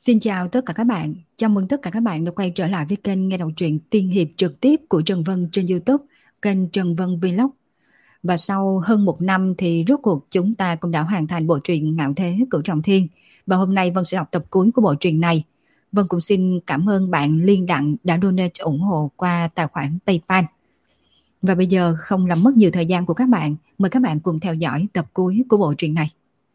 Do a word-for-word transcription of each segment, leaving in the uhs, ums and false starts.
Xin chào tất cả các bạn, chào mừng tất cả các bạn đã quay trở lại với kênh nghe đọc truyện tiên hiệp trực tiếp của Trần Vân trên YouTube, kênh Trần Vân Vlog. Và sau hơn một năm thì rốt cuộc chúng ta cũng đã hoàn thành bộ truyện Ngạo Thế Cửu Trọng Thiên. Và hôm nay Vân sẽ đọc tập cuối của bộ truyện này. Vân cũng xin cảm ơn bạn Liên Đặng đã donate ủng hộ qua tài khoản PayPal. Và bây giờ không làm mất nhiều thời gian của các bạn, mời các bạn cùng theo dõi tập cuối của bộ truyện này.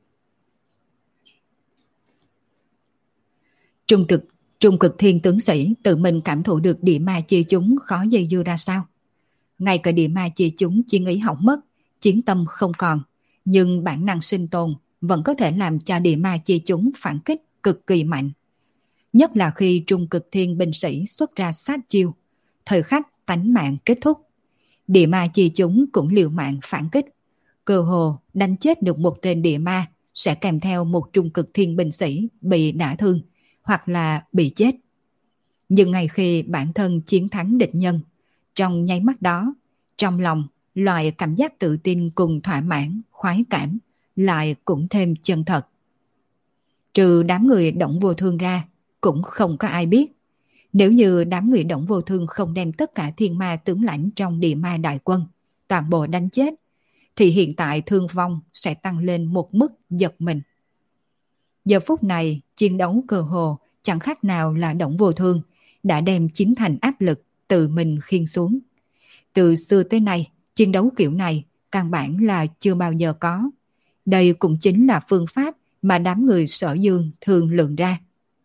Trung cực, trung cực thiên tướng sĩ tự mình cảm thụ được địa ma chi chúng khó dây dưa ra sao. Ngay cả địa ma chi chúng chiến ý hỏng mất, chiến tâm không còn, nhưng bản năng sinh tồn vẫn có thể làm cho địa ma chi chúng phản kích cực kỳ mạnh. Nhất là khi trung cực thiên binh sĩ xuất ra sát chiêu, thời khắc tánh mạng kết thúc. Địa ma chi chúng cũng liều mạng phản kích, cơ hồ đánh chết được một tên địa ma sẽ kèm theo một trung cực thiên binh sĩ bị đả thương hoặc là bị chết. Nhưng ngay khi bản thân chiến thắng địch nhân, trong nháy mắt đó, trong lòng loại cảm giác tự tin cùng thỏa mãn, khoái cảm lại cũng thêm chân thật. Trừ đám người Đổng Vô Thương ra, cũng không có ai biết. Nếu như đám người Đổng Vô Thương không đem tất cả thiên ma tướng lãnh trong địa ma đại quân toàn bộ đánh chết, thì hiện tại thương vong sẽ tăng lên một mức giật mình. Giờ phút này, chiến đấu cơ hồ chẳng khác nào là Đổng Vô Thương đã đem chính thành áp lực tự mình khiêng xuống. Từ xưa tới nay, chiến đấu kiểu này căn bản là chưa bao giờ có. Đây cũng chính là phương pháp mà đám người Sở Dương thường lượng ra.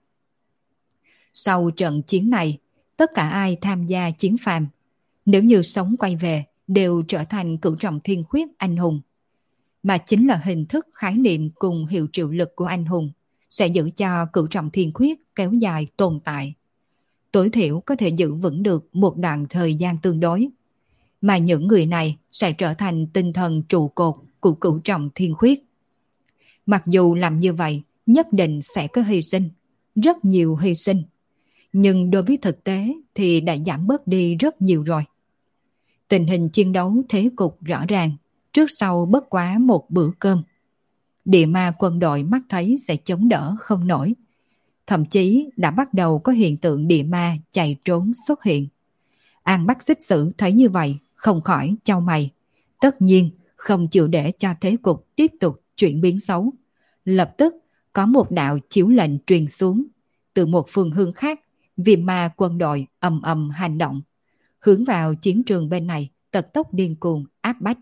Sau trận chiến này, tất cả ai tham gia chiến phàm, nếu như sống quay về, đều trở thành cửu trọng thiên khuyết anh hùng. Mà chính là hình thức khái niệm cùng hiệu triệu lực của anh hùng sẽ giữ cho cửu trọng thiên khuyết kéo dài tồn tại. Tối thiểu có thể giữ vững được một đoạn thời gian tương đối. Mà những người này sẽ trở thành tinh thần trụ cột của cửu trọng thiên khuyết. Mặc dù làm như vậy, nhất định sẽ có hy sinh, rất nhiều hy sinh. Nhưng đối với thực tế thì đã giảm bớt đi rất nhiều rồi. Tình hình chiến đấu thế cục rõ ràng, trước sau bất quá một bữa cơm. Địa ma quân đội mắt thấy sẽ chống đỡ không nổi. Thậm chí đã bắt đầu có hiện tượng địa ma chạy trốn xuất hiện. An Bắc Xích Sử thấy như vậy, không khỏi chau mày. Tất nhiên không chịu để cho thế cục tiếp tục chuyển biến xấu. Lập tức có một đạo chiếu lệnh truyền xuống. Từ một phương hướng khác, viêm ma quân đội ầm ầm hành động. Hướng vào chiến trường bên này, tật tốc điên cuồng áp bách.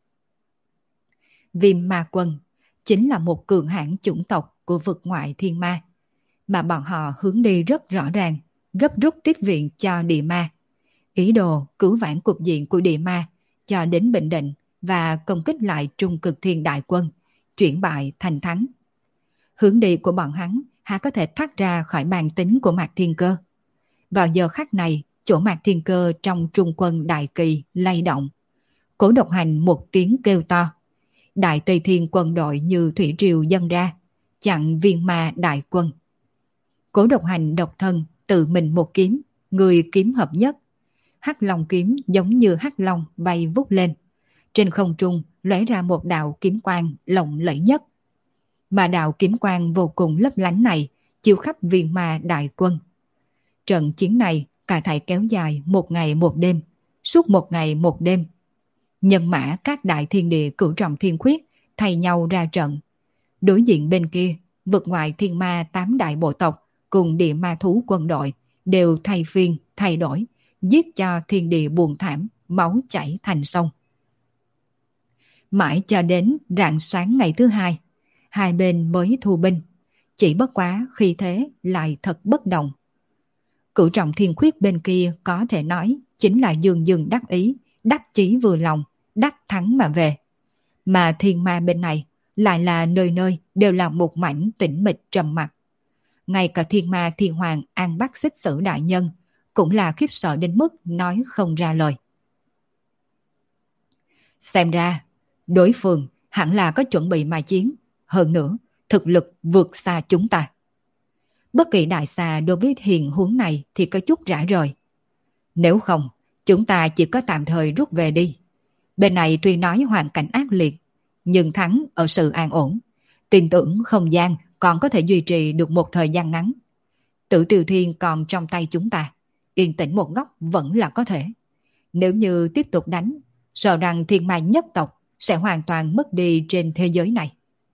Viêm ma quân chính là một cường hãn chủng tộc của vực ngoại thiên ma, mà bọn họ hướng đi rất rõ ràng, gấp rút tiếp viện cho địa ma. Ý đồ cứu vãn cục diện của địa ma cho đến Bình Định và công kích lại trung cực thiên đại quân, chuyển bại thành thắng. Hướng đi của bọn hắn há có thể thoát ra khỏi bàn tính của Mạc Thiên Cơ. Vào giờ khắc này, chỗ Mạc Thiên Cơ trong trung quân đại kỳ lay động. Cố Độc Hành một tiếng kêu to. Đại Tây Thiên quân đội như thủy triều dâng ra, chặn viên ma đại quân. Cố Độc Hành độc thân, tự mình một kiếm, người kiếm hợp nhất. Hắc Long kiếm giống như hắc long bay vút lên. Trên không trung lóe ra một đạo kiếm quang lộng lẫy nhất. Mà đạo kiếm quang vô cùng lấp lánh này chiếu khắp viên ma đại quân. Trận chiến này cả thảy kéo dài một ngày một đêm, suốt một ngày một đêm. Nhân mã các đại thiên địa cửu trọng thiên khuyết thay nhau ra trận. Đối diện bên kia, vực ngoại thiên ma tám đại bộ tộc cùng địa ma thú quân đội đều thay phiên, thay đổi, giết cho thiên địa buồn thảm, máu chảy thành sông. Mãi cho đến rạng sáng ngày thứ hai, hai bên mới thu binh. Chỉ bất quá khi thế lại thật bất đồng. Cửu trọng thiên khuyết bên kia có thể nói chính là dương dương đắc ý, đắc chí vừa lòng, đắc thắng mà về. Mà thiên ma bên này lại là nơi nơi đều là một mảnh tĩnh mịch trầm mặc. Ngay cả thiên ma thiên hoàng An Bắc Xích Sử đại nhân cũng là khiếp sợ đến mức nói không ra lời. Xem ra, đối phương hẳn là có chuẩn bị mà chiến. Hơn nữa, thực lực vượt xa chúng ta. Bất kỳ đại xà đối với hiện huống này thì có chút rã rời. Nếu không, chúng ta chỉ có tạm thời rút về đi. Bên này tuy nói hoàn cảnh ác liệt, nhưng thắng ở sự an ổn. Tin tưởng không gian còn có thể duy trì được một thời gian ngắn, Tử Tiêu Thiên còn trong tay chúng ta, yên tĩnh một góc vẫn là có thể. Nếu như tiếp tục đánh, sợ rằng thiên ma nhất tộc sẽ hoàn toàn mất đi trên thế giới này.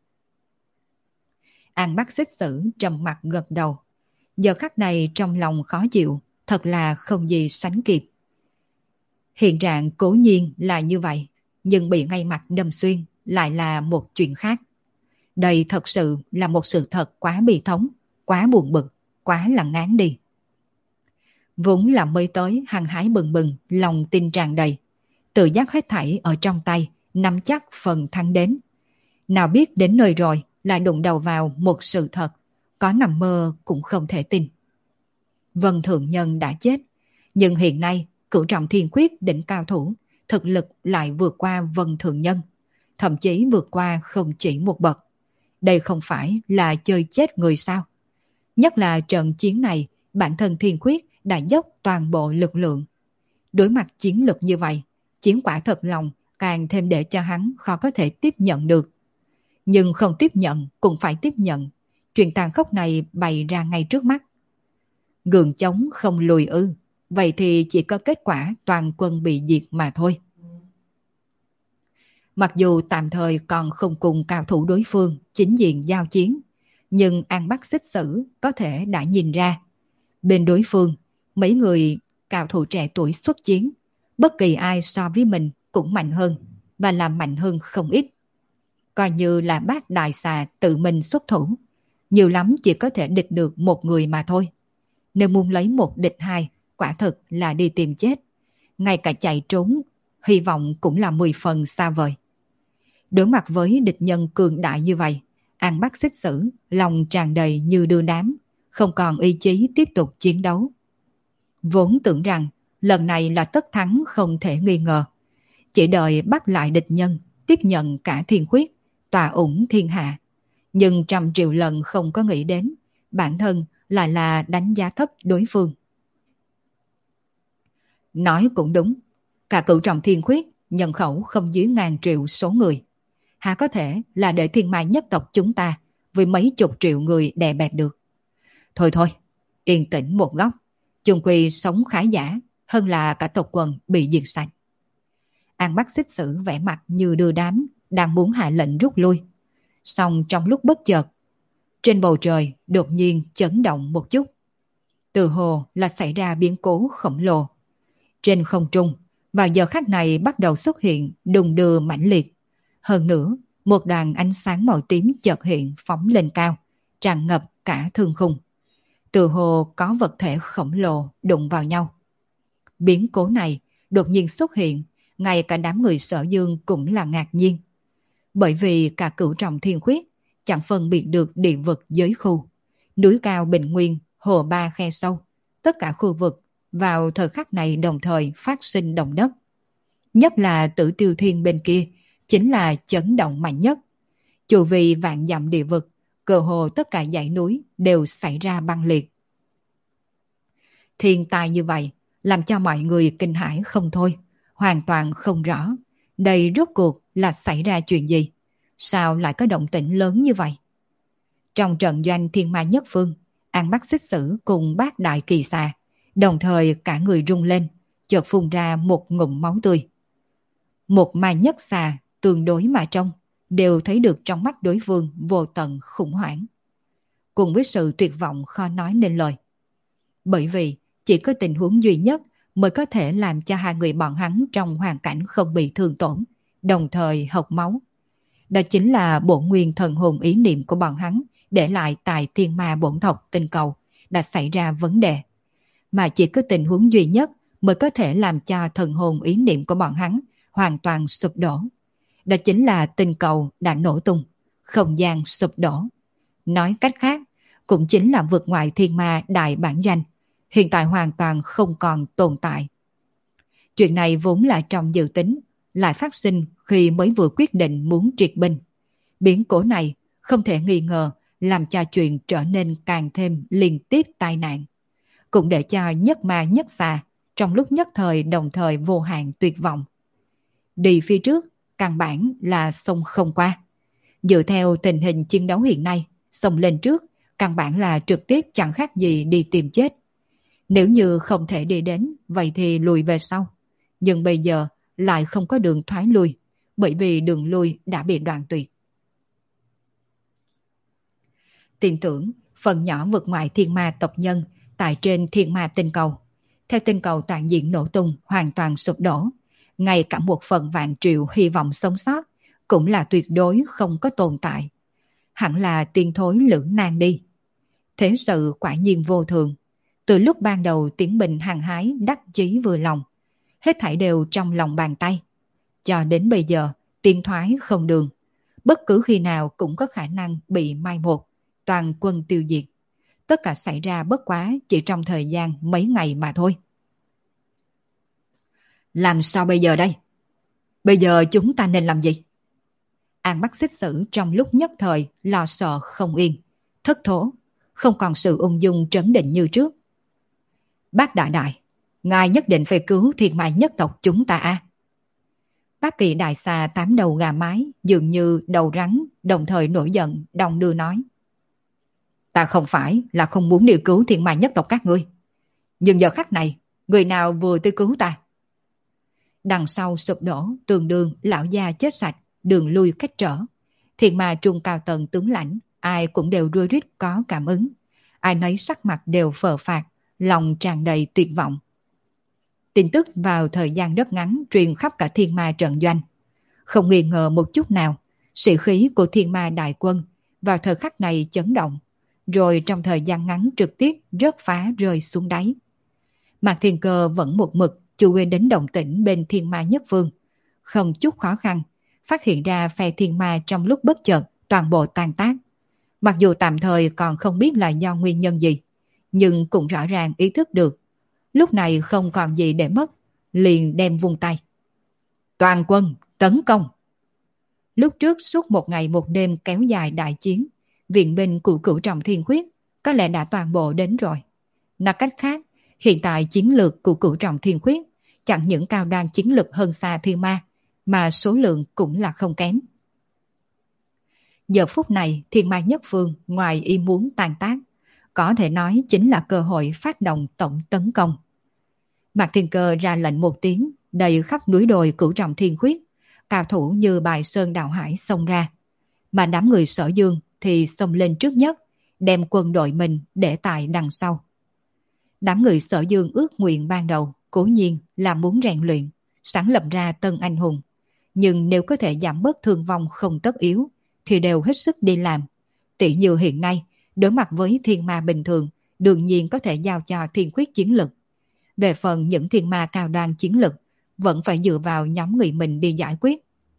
An Bắc Xích Sử trầm mặt gật đầu. Giờ khắc này trong lòng khó chịu, thật là không gì sánh kịp. Hiện trạng cố nhiên là như vậy, nhưng bị ngay mặt đâm xuyên lại là một chuyện khác. Đây thật sự là một sự thật quá bi thống, quá buồn bực, quá là ngán đi. Vốn là mới tới hăng hái bừng bừng, lòng tin tràn đầy. Tự giác hết thảy ở trong tay, nắm chắc phần thắng đến. Nào biết đến nơi rồi lại đụng đầu vào một sự thật, có nằm mơ cũng không thể tin. Vân Thượng Nhân đã chết, nhưng hiện nay Cửu Trọng Thiên Quyết đỉnh cao thủ, thực lực lại vượt qua Vân Thượng Nhân, thậm chí vượt qua không chỉ một bậc. Đây không phải là chơi chết người sao? Nhất là trận chiến này, bản thân Thiên Quyết đã dốc toàn bộ lực lượng. Đối mặt chiến lực như vậy, chiến quả thật lòng càng thêm để cho hắn khó có thể tiếp nhận được. Nhưng không tiếp nhận cũng phải tiếp nhận. Chuyện tàn khốc này bày ra ngay trước mắt. Gượng chống không lùi ư, vậy thì chỉ có kết quả toàn quân bị diệt mà thôi. Mặc dù tạm thời còn không cùng cao thủ đối phương chính diện giao chiến, nhưng An Bắc Xích Sử có thể đã nhìn ra. Bên đối phương, mấy người cao thủ trẻ tuổi xuất chiến, bất kỳ ai so với mình cũng mạnh hơn, và làm mạnh hơn không ít. Coi như là bác đại xà tự mình xuất thủ, nhiều lắm chỉ có thể địch được một người mà thôi. Nếu muốn lấy một địch hai, quả thực là đi tìm chết. Ngay cả chạy trốn, hy vọng cũng là mười phần xa vời. Đối mặt với địch nhân cường đại như vậy, An Bắc Xích Sử lòng tràn đầy như đưa đám, không còn ý chí tiếp tục chiến đấu. Vốn tưởng rằng lần này là tất thắng không thể nghi ngờ. Chỉ đợi bắt lại địch nhân, tiếp nhận cả thiên khuyết, tòa ủng thiên hạ. Nhưng trăm triệu lần không có nghĩ đến, bản thân lại là đánh giá thấp đối phương. Nói cũng đúng, cả Cửu Trọng Thiên Khuyết nhân khẩu không dưới ngàn triệu số người. Há có thể là để thiên ma nhất tộc chúng ta với mấy chục triệu người đè bẹp được. Thôi thôi, yên tĩnh một góc, chung quy sống khá giả hơn là cả tộc quần bị diệt sạch. An Bắc Xích Sử vẻ mặt như đưa đám, đang muốn hạ lệnh rút lui. Xong trong lúc bất chợt, trên bầu trời đột nhiên chấn động một chút. Từ hồ là xảy ra biến cố khổng lồ. Trên không trung, vào giờ khắc này bắt đầu xuất hiện đùng đưa mãnh liệt. Hơn nữa, một đoàn ánh sáng màu tím chợt hiện phóng lên cao, tràn ngập cả thương khung. Từ hồ có vật thể khổng lồ đụng vào nhau. Biến cố này đột nhiên xuất hiện, ngay cả đám người Sở Dương cũng là ngạc nhiên. Bởi vì cả Cửu Trọng Thiên Khuyết chẳng phân biệt được địa vực giới khu. Núi cao bình nguyên, hồ ba khe sâu, tất cả khu vực vào thời khắc này đồng thời phát sinh động đất. Nhất là Tử Tiêu Thiên bên kia, chính là chấn động mạnh nhất. Chu vi vạn dặm địa vực, cơ hồ tất cả dãy núi đều xảy ra băng liệt. Thiên tai như vậy, làm cho mọi người kinh hãi không thôi, hoàn toàn không rõ. Đây rốt cuộc là xảy ra chuyện gì? Sao lại có động tĩnh lớn như vậy? Trong trận doanh thiên ma nhất phương, An Bắc Xích Sử cùng bác đại kỳ xà, đồng thời cả người rung lên, chợt phun ra một ngụm máu tươi. Một ma nhất xà tương đối mà trong, đều thấy được trong mắt đối phương vô tận khủng hoảng. Cùng với sự tuyệt vọng khó nói nên lời. Bởi vì chỉ có tình huống duy nhất mới có thể làm cho hai người bọn hắn trong hoàn cảnh không bị thương tổn, đồng thời hộc máu. Đó chính là bổn nguyên thần hồn ý niệm của bọn hắn để lại tại thiên ma bổn tộc tinh cầu đã xảy ra vấn đề. Mà chỉ có tình huống duy nhất mới có thể làm cho thần hồn ý niệm của bọn hắn hoàn toàn sụp đổ. Đó chính là tinh cầu đã nổ tung, không gian sụp đổ. Nói cách khác, cũng chính là vượt ngoại thiên ma đại bản doanh, hiện tại hoàn toàn không còn tồn tại. Chuyện này vốn là trong dự tính, lại phát sinh khi mới vừa quyết định muốn triệt binh. Biến cố này không thể nghi ngờ làm cho chuyện trở nên càng thêm liên tiếp tai nạn. Cũng để cho nhất ma nhất xà trong lúc nhất thời đồng thời vô hạn tuyệt vọng. Đi phía trước, căn bản là sông không qua. Dựa theo tình hình chiến đấu hiện nay, sông lên trước căn bản là trực tiếp chẳng khác gì đi tìm chết. Nếu như không thể đi đến, vậy thì lùi về sau. Nhưng bây giờ lại không có đường thoái lui, bởi vì đường lui đã bị đoạn tuyệt. Tin tưởng phần nhỏ vượt ngoại thiên ma tộc nhân tại trên thiên ma tinh cầu. Theo tinh cầu toàn diện nổ tung hoàn toàn sụp đổ, ngay cả một phần vạn triệu hy vọng sống sót cũng là tuyệt đối không có tồn tại. Hẳn là tiên thối lưỡng nan đi. Thế sự quả nhiên vô thường. Từ lúc ban đầu Tiến Bình hăng hái đắc chí vừa lòng, hết thảy đều trong lòng bàn tay. Cho đến bây giờ, tiến thoái không đường. Bất cứ khi nào cũng có khả năng bị mai một, toàn quân tiêu diệt. Tất cả xảy ra bất quá chỉ trong thời gian mấy ngày mà thôi. Làm sao bây giờ đây? Bây giờ chúng ta nên làm gì? An Bắc Xích Sử trong lúc nhất thời lo sợ không yên, thất thố, không còn sự ung dung trấn định như trước. Bác đại đại, ngài nhất định phải cứu thiên ma nhất tộc chúng ta a. Bác Kỳ đại xà tám đầu gà mái dường như đầu rắn, đồng thời nổi giận, đồng đưa nói. Ta không phải là không muốn đi cứu thiên ma nhất tộc các ngươi. Nhưng giờ khắc này, người nào vừa tới cứu ta? Đằng sau sụp đổ, tường đường, lão già chết sạch, đường lui cách trở. Thiên ma trung cao tầng tướng lãnh, ai cũng đều rối rít có cảm ứng. Ai nấy sắc mặt đều phờ phạc, lòng tràn đầy tuyệt vọng. Tin tức vào thời gian rất ngắn truyền khắp cả thiên ma trận doanh. Không nghi ngờ một chút nào, sĩ khí của thiên ma đại quân vào thời khắc này chấn động, rồi trong thời gian ngắn trực tiếp rớt phá rơi xuống đáy. Mạc Thiên Cơ vẫn một mực chú ý đến động tĩnh bên thiên ma nhất phương, không chút khó khăn, phát hiện ra phe thiên ma trong lúc bất chợt toàn bộ tan tác. Mặc dù tạm thời còn không biết là do nguyên nhân gì, nhưng cũng rõ ràng ý thức được. Lúc này không còn gì để mất, liền đem vung tay. Toàn quân, tấn công! Lúc trước suốt một ngày một đêm kéo dài đại chiến, viện binh của cửu trọng thiên khuyết có lẽ đã toàn bộ đến rồi. Nói cách khác, hiện tại chiến lược của cửu trọng thiên khuyết chẳng những cao đoan chiến lực hơn xa thiên ma, mà số lượng cũng là không kém. Giờ phút này thiên ma nhất phương ngoài ý muốn tàn tác, có thể nói chính là cơ hội phát động tổng tấn công. Mạc Thiên Cơ ra lệnh một tiếng, đầy khắp núi đồi cửu trọng thiên khuyết, cao thủ như bài sơn đào hải xông ra. Mà đám người Sở Dương thì xông lên trước nhất, đem quân đội mình để tại đằng sau. Đám người Sở Dương ước nguyện ban đầu cố nhiên là muốn rèn luyện, sáng lập ra tân anh hùng. Nhưng nếu có thể giảm bớt thương vong không tất yếu, thì đều hết sức đi làm. Tỷ như hiện nay, đối mặt với thiên ma bình thường, đương nhiên có thể giao cho thiên khuyết chiến lực. Về phần những thiên ma cao đoan chiến lực, vẫn phải dựa vào nhóm người mình đi giải quyết.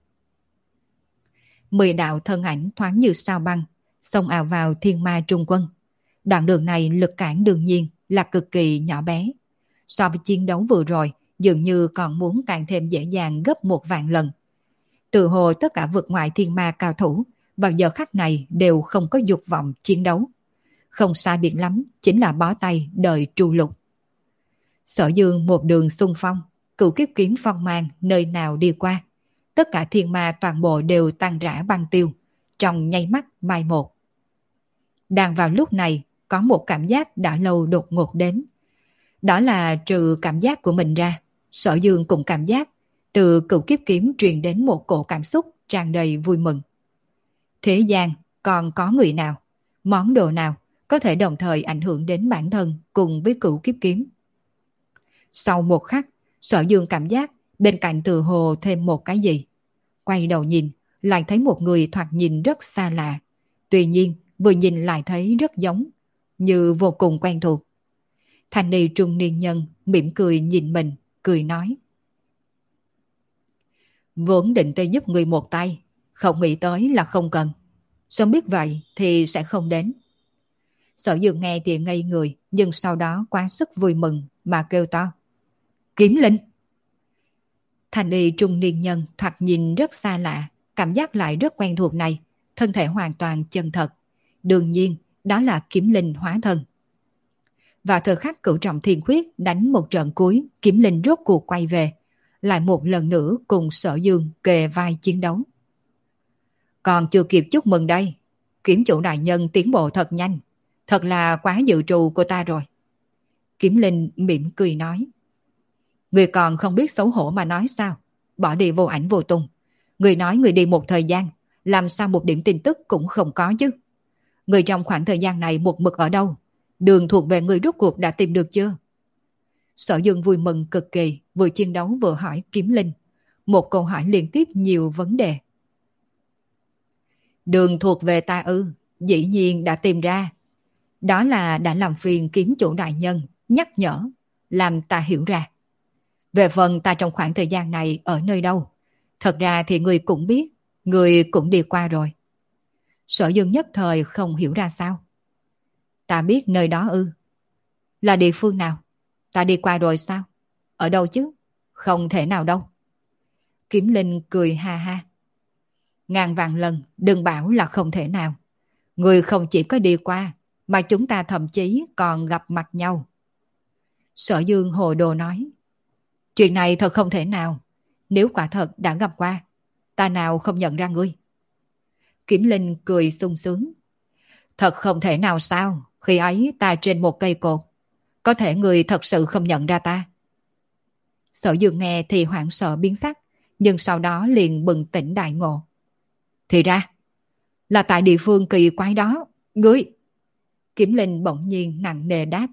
Mười đạo thân ảnh thoáng như sao băng, xông ào vào thiên ma trung quân. Đoạn đường này lực cản đương nhiên là cực kỳ nhỏ bé. So với chiến đấu vừa rồi, dường như còn muốn càng thêm dễ dàng gấp một vạn lần. Từ hồ tất cả vượt ngoại thiên ma cao thủ, vào giờ khắc này đều không có dục vọng chiến đấu. Không sai biệt lắm, chính là bó tay đợi tru lục. Sở Dương một đường xung phong, cửu kiếp kiếm phong mang nơi nào đi qua. Tất cả thiên ma toàn bộ đều tan rã băng tiêu, trong nháy mắt mai một. Đang vào lúc này, có một cảm giác đã lâu đột ngột đến. Đó là trừ cảm giác của mình ra, Sở Dương cũng cảm giác từ cửu kiếp kiếm truyền đến một cổ cảm xúc tràn đầy vui mừng. Thế gian còn có người nào, món đồ nào có thể đồng thời ảnh hưởng đến bản thân cùng với cửu kiếp kiếm? Sau một khắc, Sở Dương cảm giác bên cạnh từ hồ thêm một cái gì. Quay đầu nhìn, lại thấy một người thoạt nhìn rất xa lạ. Tuy nhiên, vừa nhìn lại thấy rất giống, như vô cùng quen thuộc. Thanh ni trung niên nhân mỉm cười nhìn mình, cười nói. Vốn định tới giúp người một tay, không nghĩ tới là không cần. Sớm biết vậy thì sẽ không đến. Sở Dương nghe thì ngây người, nhưng sau đó quá sức vui mừng mà kêu to. Kiếm linh! Thanh y trung niên nhân thoạt nhìn rất xa lạ, cảm giác lại rất quen thuộc này, thân thể hoàn toàn chân thật. Đương nhiên, đó là kiếm linh hóa thân. Vào thời khắc cửu trọng thiên khuyết đánh một trận cuối, kiếm linh rốt cuộc quay về, lại một lần nữa cùng Sở Dương kề vai chiến đấu. Còn chưa kịp chúc mừng đây, kiếm chủ đại nhân tiến bộ thật nhanh, Thật là quá dự trù của ta rồi. Kiếm Linh mỉm cười nói. Người còn không biết xấu hổ mà nói sao? Bỏ đi vô ảnh vô tung. Người nói người đi một thời gian, làm sao một điểm tin tức cũng không có chứ? Người trong khoảng thời gian này một mực ở đâu? Đường thuộc về người rốt cuộc đã tìm được chưa? Sở Dương vui mừng cực kỳ, vừa chiến đấu vừa hỏi Kiếm Linh. Một câu hỏi liên tiếp nhiều vấn đề. Đường thuộc về ta ư? Dĩ nhiên đã tìm ra. Đó là đã làm phiền kiếm chủ đại nhân, nhắc nhở, làm ta hiểu ra. Về phần ta trong khoảng thời gian này ở nơi đâu, thật ra thì người cũng biết, người cũng đi qua rồi. Sở Dương nhất thời không hiểu ra sao. Ta biết nơi đó ư? Là địa phương nào? Ta đi qua rồi sao? Ở đâu chứ? Không thể nào đâu. Kiếm Linh cười ha ha. Ngàn vạn lần đừng bảo là không thể nào. Người không chỉ có đi qua, mà chúng ta thậm chí còn gặp mặt nhau. Sở Dương hồ đồ nói. Chuyện này thật không thể nào. Nếu quả thật đã gặp qua, ta nào không nhận ra ngươi? Kiếm Linh cười sung sướng. Thật không thể nào sao? Khi ấy ta trên một cây cột. Có thể người thật sự không nhận ra ta. Sở Dương nghe thì hoảng sợ biến sắc, nhưng sau đó liền bừng tỉnh đại ngộ. Thì ra, là tại địa phương kỳ quái đó, ngươi. Kiếm Linh bỗng nhiên nặng nề đáp.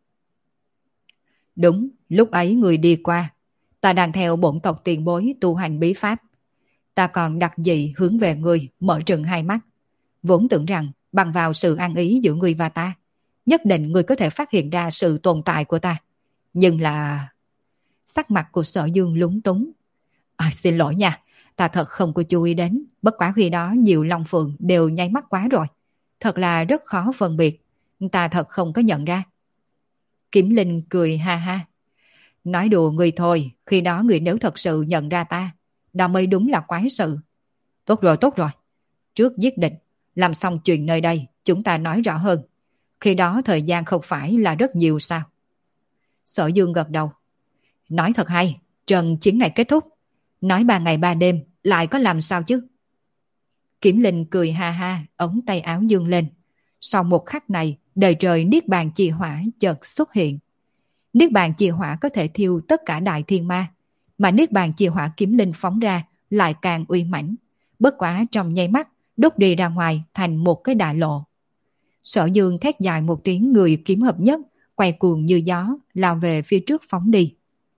Đúng, lúc ấy người đi qua, ta đang theo bổn tộc tiền bối tu hành bí pháp. Ta còn đặc dị hướng về người, mở trừng hai mắt. Vốn tưởng rằng bằng vào sự an ý giữa người và ta, nhất định người có thể phát hiện ra sự tồn tại của ta. Nhưng là... Sắc mặt của Sở Dương lúng túng. À, xin lỗi nha, ta thật không có chú ý đến. Bất quá khi đó nhiều long phượng đều nháy mắt quá rồi. Thật là rất khó phân biệt. Ta thật không có nhận ra. Kiếm Linh cười ha ha. Nói đùa người thôi, khi đó người nếu thật sự nhận ra ta, đó mới đúng là quái sự. Tốt rồi, tốt rồi. Trước giết địch, làm xong chuyện nơi đây, chúng ta nói rõ hơn. Khi đó thời gian không phải là rất nhiều sao? Sở Dương gật đầu. Nói thật hay, trận chiến này kết thúc. Nói ba ngày ba đêm, lại có làm sao chứ? Kiếm Linh cười ha ha, ống tay áo dương lên. Sau một khắc này, đời trời Niết Bàn Chi Hỏa chợt xuất hiện. Niết Bàn Chi Hỏa có thể thiêu tất cả đại thiên ma, mà Niết Bàn Chi Hỏa Kiếm Linh phóng ra lại càng uy mãnh. Bất quá trong nháy mắt, đốt đi ra ngoài thành một cái đại lộ. Sở Dương thét dài một tiếng người kiếm hợp nhất, quay cuồng như gió, lao về phía trước phóng đi.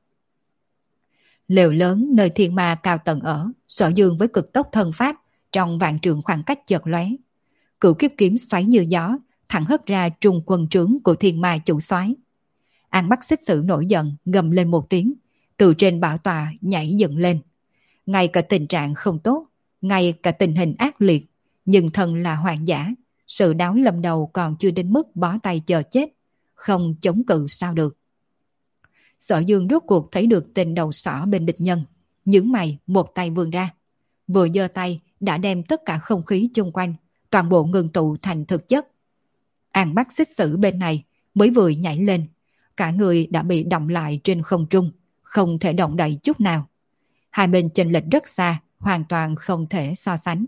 Lều lớn nơi thiên ma cao tầng ở, Sở Dương với cực tốc thân pháp, trong vạn trượng khoảng cách chợt lóe. Cửu kiếp kiếm xoáy như gió, thẳng hất ra trùng quân trướng của thiên ma chủ soái. An Bắc Xích Sử nổi giận, gầm lên một tiếng, từ trên bảo tọa nhảy dựng lên. Ngay cả tình trạng không tốt, ngay cả tình hình ác liệt, nhưng thân là hoàng giả, sự đáo lâm đầu còn chưa đến mức bó tay chờ chết, không chống cự sao được. Sở Dương rốt cuộc thấy được tên đầu sỏ bên địch nhân, nhướng mày một tay vươn ra, vừa giơ tay đã đem tất cả không khí chung quanh toàn bộ ngừng tụ thành thực chất. An Bắc Xích Sử bên này mới vừa nhảy lên, cả người đã bị động lại trên không trung, không thể động đậy chút nào. Hai bên chênh lệch rất xa, hoàn toàn không thể so sánh.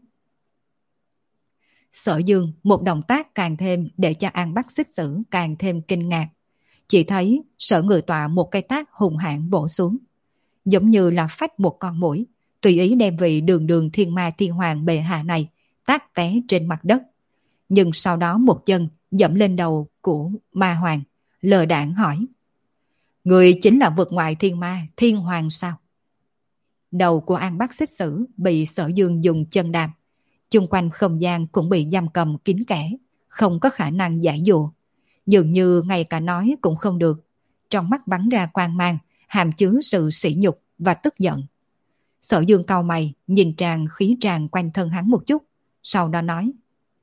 Sở Dương một động tác càng thêm để cho An Bắc Xích Sử càng thêm kinh ngạc. Chỉ thấy Sở Ngự Tọa một cái tác hùng hãn bổ xuống, giống như là phách một con muỗi, tùy ý đem vị đường đường thiên ma thiên hoàng bệ hạ này tác té trên mặt đất. Nhưng sau đó một chân dẫm lên đầu của ma hoàng, lờ đãng hỏi: Người chính là vực ngoại thiên ma thiên hoàng sao? Đầu của An Bắc Xích Sử bị Sở Dương dùng chân đạp, chung quanh không gian cũng bị giam cầm kín kẽ, không có khả năng giải dụa. Dường như ngay cả nói cũng không được, trong mắt bắn ra quang mang, hàm chứa sự sỉ nhục và tức giận. Sở Dương cau mày, nhìn tràn khí tràn quanh thân hắn một chút, sau đó nói: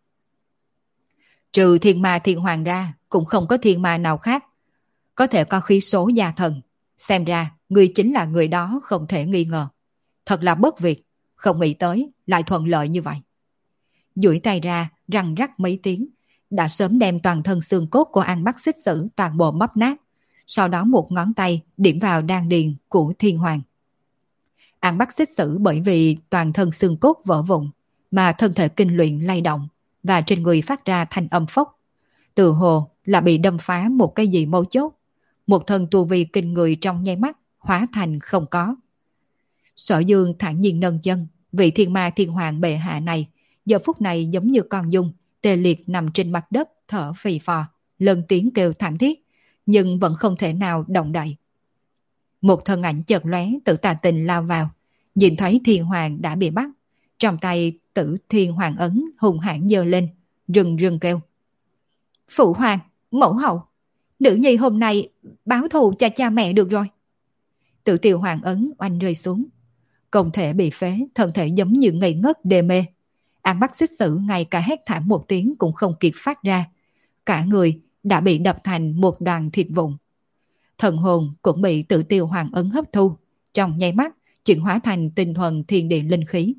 Trừ thiên ma thiên hoàng ra, cũng không có thiên ma nào khác có thể có khí số gia thần. Xem ra, người chính là người đó không thể nghi ngờ. Thật là bất việc, không nghĩ tới, lại thuận lợi như vậy. Duỗi tay ra, răng rắc mấy tiếng, đã sớm đem toàn thân xương cốt của An Bắc Xích Sử toàn bộ móc nát, sau đó một ngón tay điểm vào đan điền của thiên hoàng. An Bắc Xích Sử bởi vì toàn thân xương cốt vỡ vụn, mà thân thể kinh luyện lay động, và trên người phát ra thanh âm phốc. Từ hồ là bị đâm phá một cái gì mấu chốt. Một thân tu vi kinh người trong nháy mắt hóa thành không có. Sở Dương thản nhiên nâng chân, vị thiên ma thiên hoàng bệ hạ này giờ phút này giống như con dung, tê liệt nằm trên mặt đất thở phì phò, lần tiếng kêu thảm thiết, nhưng vẫn không thể nào động đậy. Một thân ảnh chợt lóe Tử Tà Tình lao vào, nhìn thấy thiên hoàng đã bị bắt, trong tay Tử Thiên Hoàng ấn hùng hãn giơ lên, rừng rừng kêu: Phụ hoàng, mẫu hậu, nữ nhi hôm nay báo thù cho cha mẹ được rồi. Tử Tiêu Hoàng ấn oanh rơi xuống, công thể bị phế, thân thể giống như ngây ngất đê mê. An Bắc Xích Sử ngay cả hét thảm một tiếng cũng không kịp phát ra, cả người đã bị đập thành một đoàn thịt vụn. Thần hồn cũng bị Tử Tiêu Hoàng ấn hấp thu, trong nháy mắt chuyển hóa thành tinh thuần thiên địa linh khí.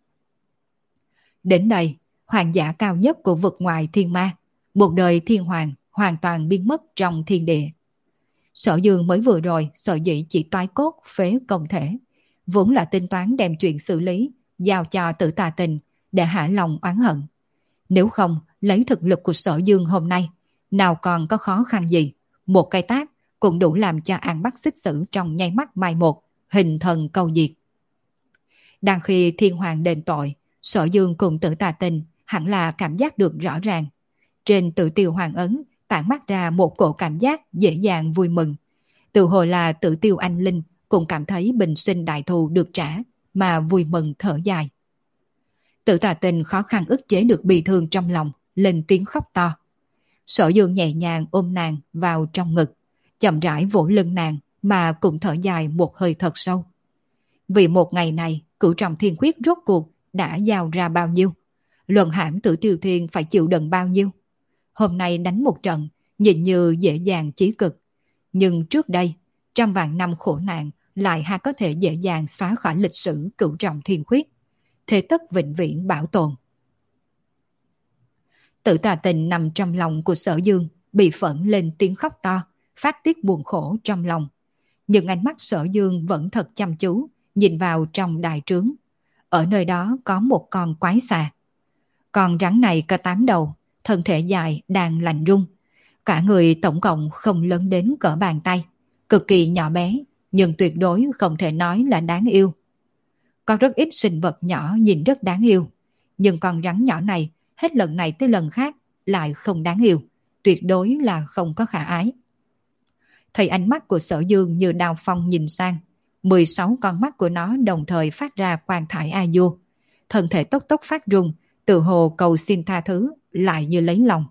Đến đây, hoàng giả cao nhất của vực ngoài thiên ma, một đời thiên hoàng hoàn toàn biến mất trong thiên địa. Sở Dương mới vừa rồi sở dĩ chỉ toái cốt phế công thể, vốn là tính toán đem chuyện xử lý giao cho Tử Tà Tình để hạ lòng oán hận. Nếu không, lấy thực lực của Sở Dương hôm nay, nào còn có khó khăn gì, một cây tát cũng đủ làm cho An Bắc Xích Sử trong nháy mắt mai một, hình thần câu diệt. Đang khi thiên hoàng đền tội, Sở Dương cùng Tử Tà Tình hẳn là cảm giác được rõ ràng. Trên Tử Tiêu Hoàng ấn tản mát ra một cổ cảm giác dễ dàng vui mừng. Từ hồi là Tử Tiêu Anh Linh cũng cảm thấy bình sinh đại thù được trả, mà vui mừng thở dài. Tử Tà Tình khó khăn ức chế được bi thương trong lòng, lên tiếng khóc to. Sở Dương nhẹ nhàng ôm nàng vào trong ngực, chậm rãi vỗ lưng nàng mà cũng thở dài một hơi thật sâu. Vì một ngày này, Cửu Trọng Thiên Quyết rốt cuộc đã giao ra bao nhiêu, luận hãm Tử Tiêu Thiên phải chịu đựng bao nhiêu. Hôm nay đánh một trận, nhìn như dễ dàng chí cực, nhưng trước đây, trăm vạn năm khổ nạn lại ha có thể dễ dàng xóa khỏi lịch sử Cửu Trọng Thiên Quyết, thế tất vĩnh viễn bảo tồn. Tử Tà Tình nằm trong lòng của Sở Dương, bị phẫn lên tiếng khóc to, phát tiết buồn khổ trong lòng. Nhưng ánh mắt Sở Dương vẫn thật chăm chú, nhìn vào trong đại trướng. Ở nơi đó có một con quái xà. Con rắn này có tám đầu, thân thể dài đang lạnh rung. Cả người tổng cộng không lớn đến cỡ bàn tay, cực kỳ nhỏ bé, nhưng tuyệt đối không thể nói là đáng yêu. Có rất ít sinh vật nhỏ nhìn rất đáng yêu, nhưng con rắn nhỏ này hết lần này tới lần khác lại không đáng yêu, tuyệt đối là không có khả ái. Thấy ánh mắt của Sở Dương như đao phong nhìn sang, mười sáu con mắt của nó đồng thời phát ra quang thải a du, thân thể tốc tốc phát rung, tự hồ cầu xin tha thứ, lại như lấy lòng.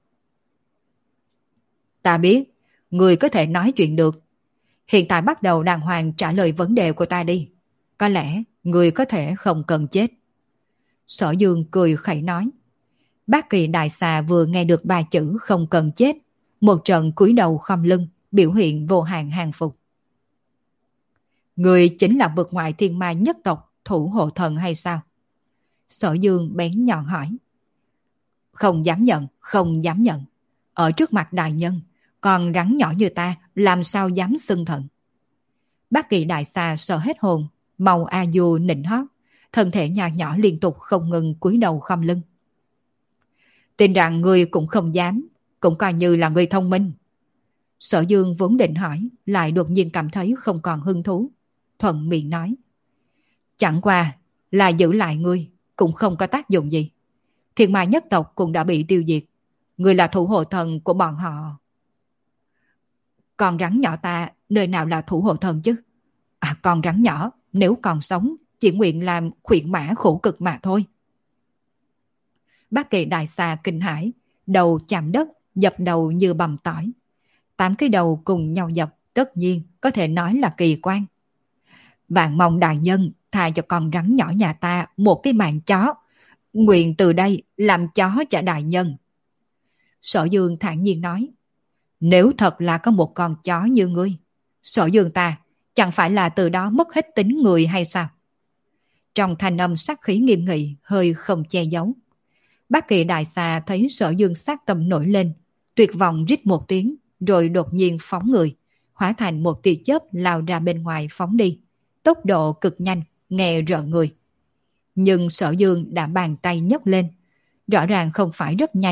Ta biết, người có thể nói chuyện được. Hiện tại bắt đầu đàng hoàng trả lời vấn đề của ta đi. Có lẽ người có thể không cần chết. Sở Dương cười khẩy nói. Bác Kỳ Đại Xà vừa nghe được ba chữ không cần chết, một trận cúi đầu khom lưng, biểu hiện vô hạn hàng phục. Người chính là vực ngoại thiên ma nhất tộc thủ hộ thần hay sao? Sở Dương bén nhọn hỏi. Không dám nhận, không dám nhận. Ở trước mặt đại nhân, còn rắn nhỏ như ta làm sao dám xưng thần. Bác Kỳ Đại Xà sợ hết hồn, màu a du nịnh hót, thân thể nhỏ nhỏ liên tục không ngừng cúi đầu khom lưng. Tin rằng người cũng không dám, cũng coi như là người thông minh. Sở Dương vốn định hỏi, lại đột nhiên cảm thấy không còn hứng thú, thuận miệng nói. Chẳng qua là giữ lại ngươi cũng không có tác dụng gì. Thiên ma nhất tộc cũng đã bị tiêu diệt, ngươi là thủ hộ thần của bọn họ. Con rắn nhỏ ta nơi nào là thủ hộ thần chứ? À, con rắn nhỏ nếu còn sống chỉ nguyện làm khuyển mã khổ cực mà thôi. Bác Kỳ Đại Xà kinh hãi, đầu chạm đất, dập đầu như bầm tỏi. Tám cái đầu cùng nhau dập, tất nhiên có thể nói là kỳ quan. Bạn mong đại nhân tha cho con rắn nhỏ nhà ta một cái mạng chó, nguyện từ đây làm chó cho đại nhân. Sở Dương thản nhiên nói. Nếu thật là có một con chó như ngươi, Sở Dương ta chẳng phải là từ đó mất hết tính người hay sao? Trong thanh âm sát khí nghiêm nghị, hơi không che giấu. Bác Kỳ Đại Xà thấy Sở Dương sát tâm nổi lên, tuyệt vọng rít một tiếng, rồi đột nhiên phóng người, hóa thành một tia chớp lao ra bên ngoài phóng đi, tốc độ cực nhanh, nghe rợn người. Nhưng Sở Dương đã bàn tay nhấc lên, rõ ràng không phải rất nhanh,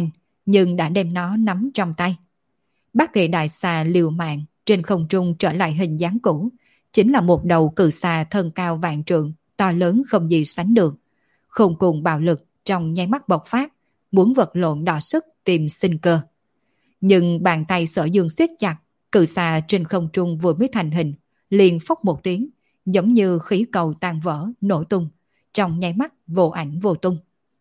nhưng đã đem nó nắm trong tay. Bát Kỳ đại xà liều mạng trên không trung trở lại hình dáng cũ, chính là một đầu cự xà thân cao vạn trượng, to lớn không gì sánh được. Khôn cùng bạo lực trong nháy mắt bộc phát, muốn vật lộn đọ sức tìm sinh cơ. Nhưng bàn tay Sở Dương siết chặt, cự xà trên không trung vừa mới thành hình, liền phốc một tiếng, giống như khí cầu tan vỡ, nổ tung, trong nháy mắt vô ảnh vô tung.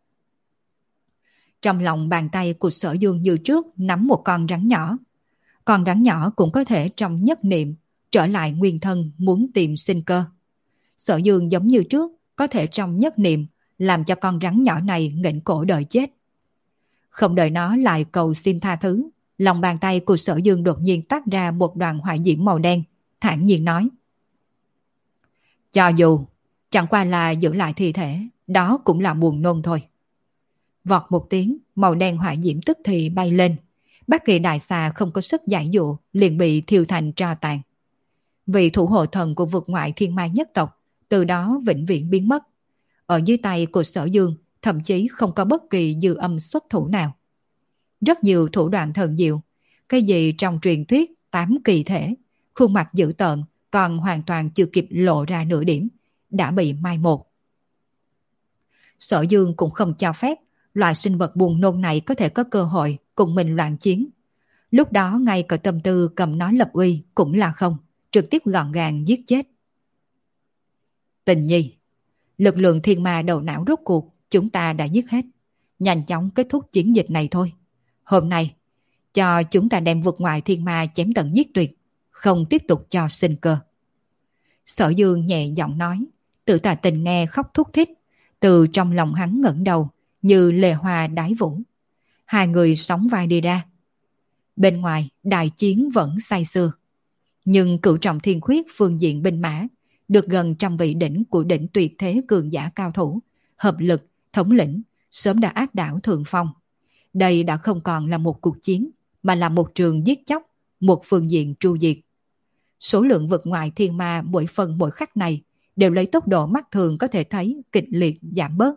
Trong lòng bàn tay của Sở Dương như trước nắm một con rắn nhỏ. Con rắn nhỏ cũng có thể trong nhất niệm trở lại nguyên thân muốn tìm sinh cơ. Sở Dương giống như trước có thể trong nhất niệm làm cho con rắn nhỏ này nghển cổ đợi chết. Không đợi nó lại cầu xin tha thứ, lòng bàn tay của Sở Dương đột nhiên toát ra một đoàn hỏa diễm màu đen, thản nhiên nói: cho dù chẳng qua là giữ lại thi thể, đó cũng là buồn nôn thôi. Vọt một tiếng, màu đen hỏa diễm tức thì bay lên. Bát Kỳ đại xà không có sức giải dụ, liền bị thiêu thành tro tàn. Vị thủ hộ thần của vực ngoại thiên ma nhất tộc từ đó vĩnh viễn biến mất. Ở dưới tay của Sở Dương thậm chí không có bất kỳ dư âm xuất thủ nào. Rất nhiều thủ đoạn thần diệu, cái gì trong truyền thuyết tám kỳ thể, khuôn mặt dữ tợn còn hoàn toàn chưa kịp lộ ra nửa điểm, đã bị mai một. Sở Dương cũng không cho phép loại sinh vật buồn nôn này có thể có cơ hội cùng mình loạn chiến. Lúc đó ngay cả tâm tư cầm nói lập uy cũng là không, trực tiếp gọn gàng giết chết. Tình nhi, lực lượng thiên ma đầu não rốt cuộc chúng ta đã giết hết, nhanh chóng kết thúc chiến dịch này thôi. Hôm nay cho chúng ta đem vực ngoại thiên ma chém tận giết tuyệt, không tiếp tục cho sinh cơ. Sở Dương nhẹ giọng nói, Tự Tà Tình nghe khóc thút thít, từ trong lòng hắn ngẩng đầu như lề hoa đái vũ. Hai người sóng vai đi ra. Bên ngoài đại chiến vẫn say sưa, nhưng Cửu Trọng Thiên Khuyết phương diện binh mã được gần trăm vị đỉnh của đỉnh tuyệt thế cường giả cao thủ, hợp lực, thống lĩnh, sớm đã áp đảo thượng phong. Đây đã không còn là một cuộc chiến, mà là một trường giết chóc, một phương diện tru diệt. Số lượng vực ngoại thiên ma mỗi phần mỗi khắc này đều lấy tốc độ mắt thường có thể thấy kịch liệt giảm bớt.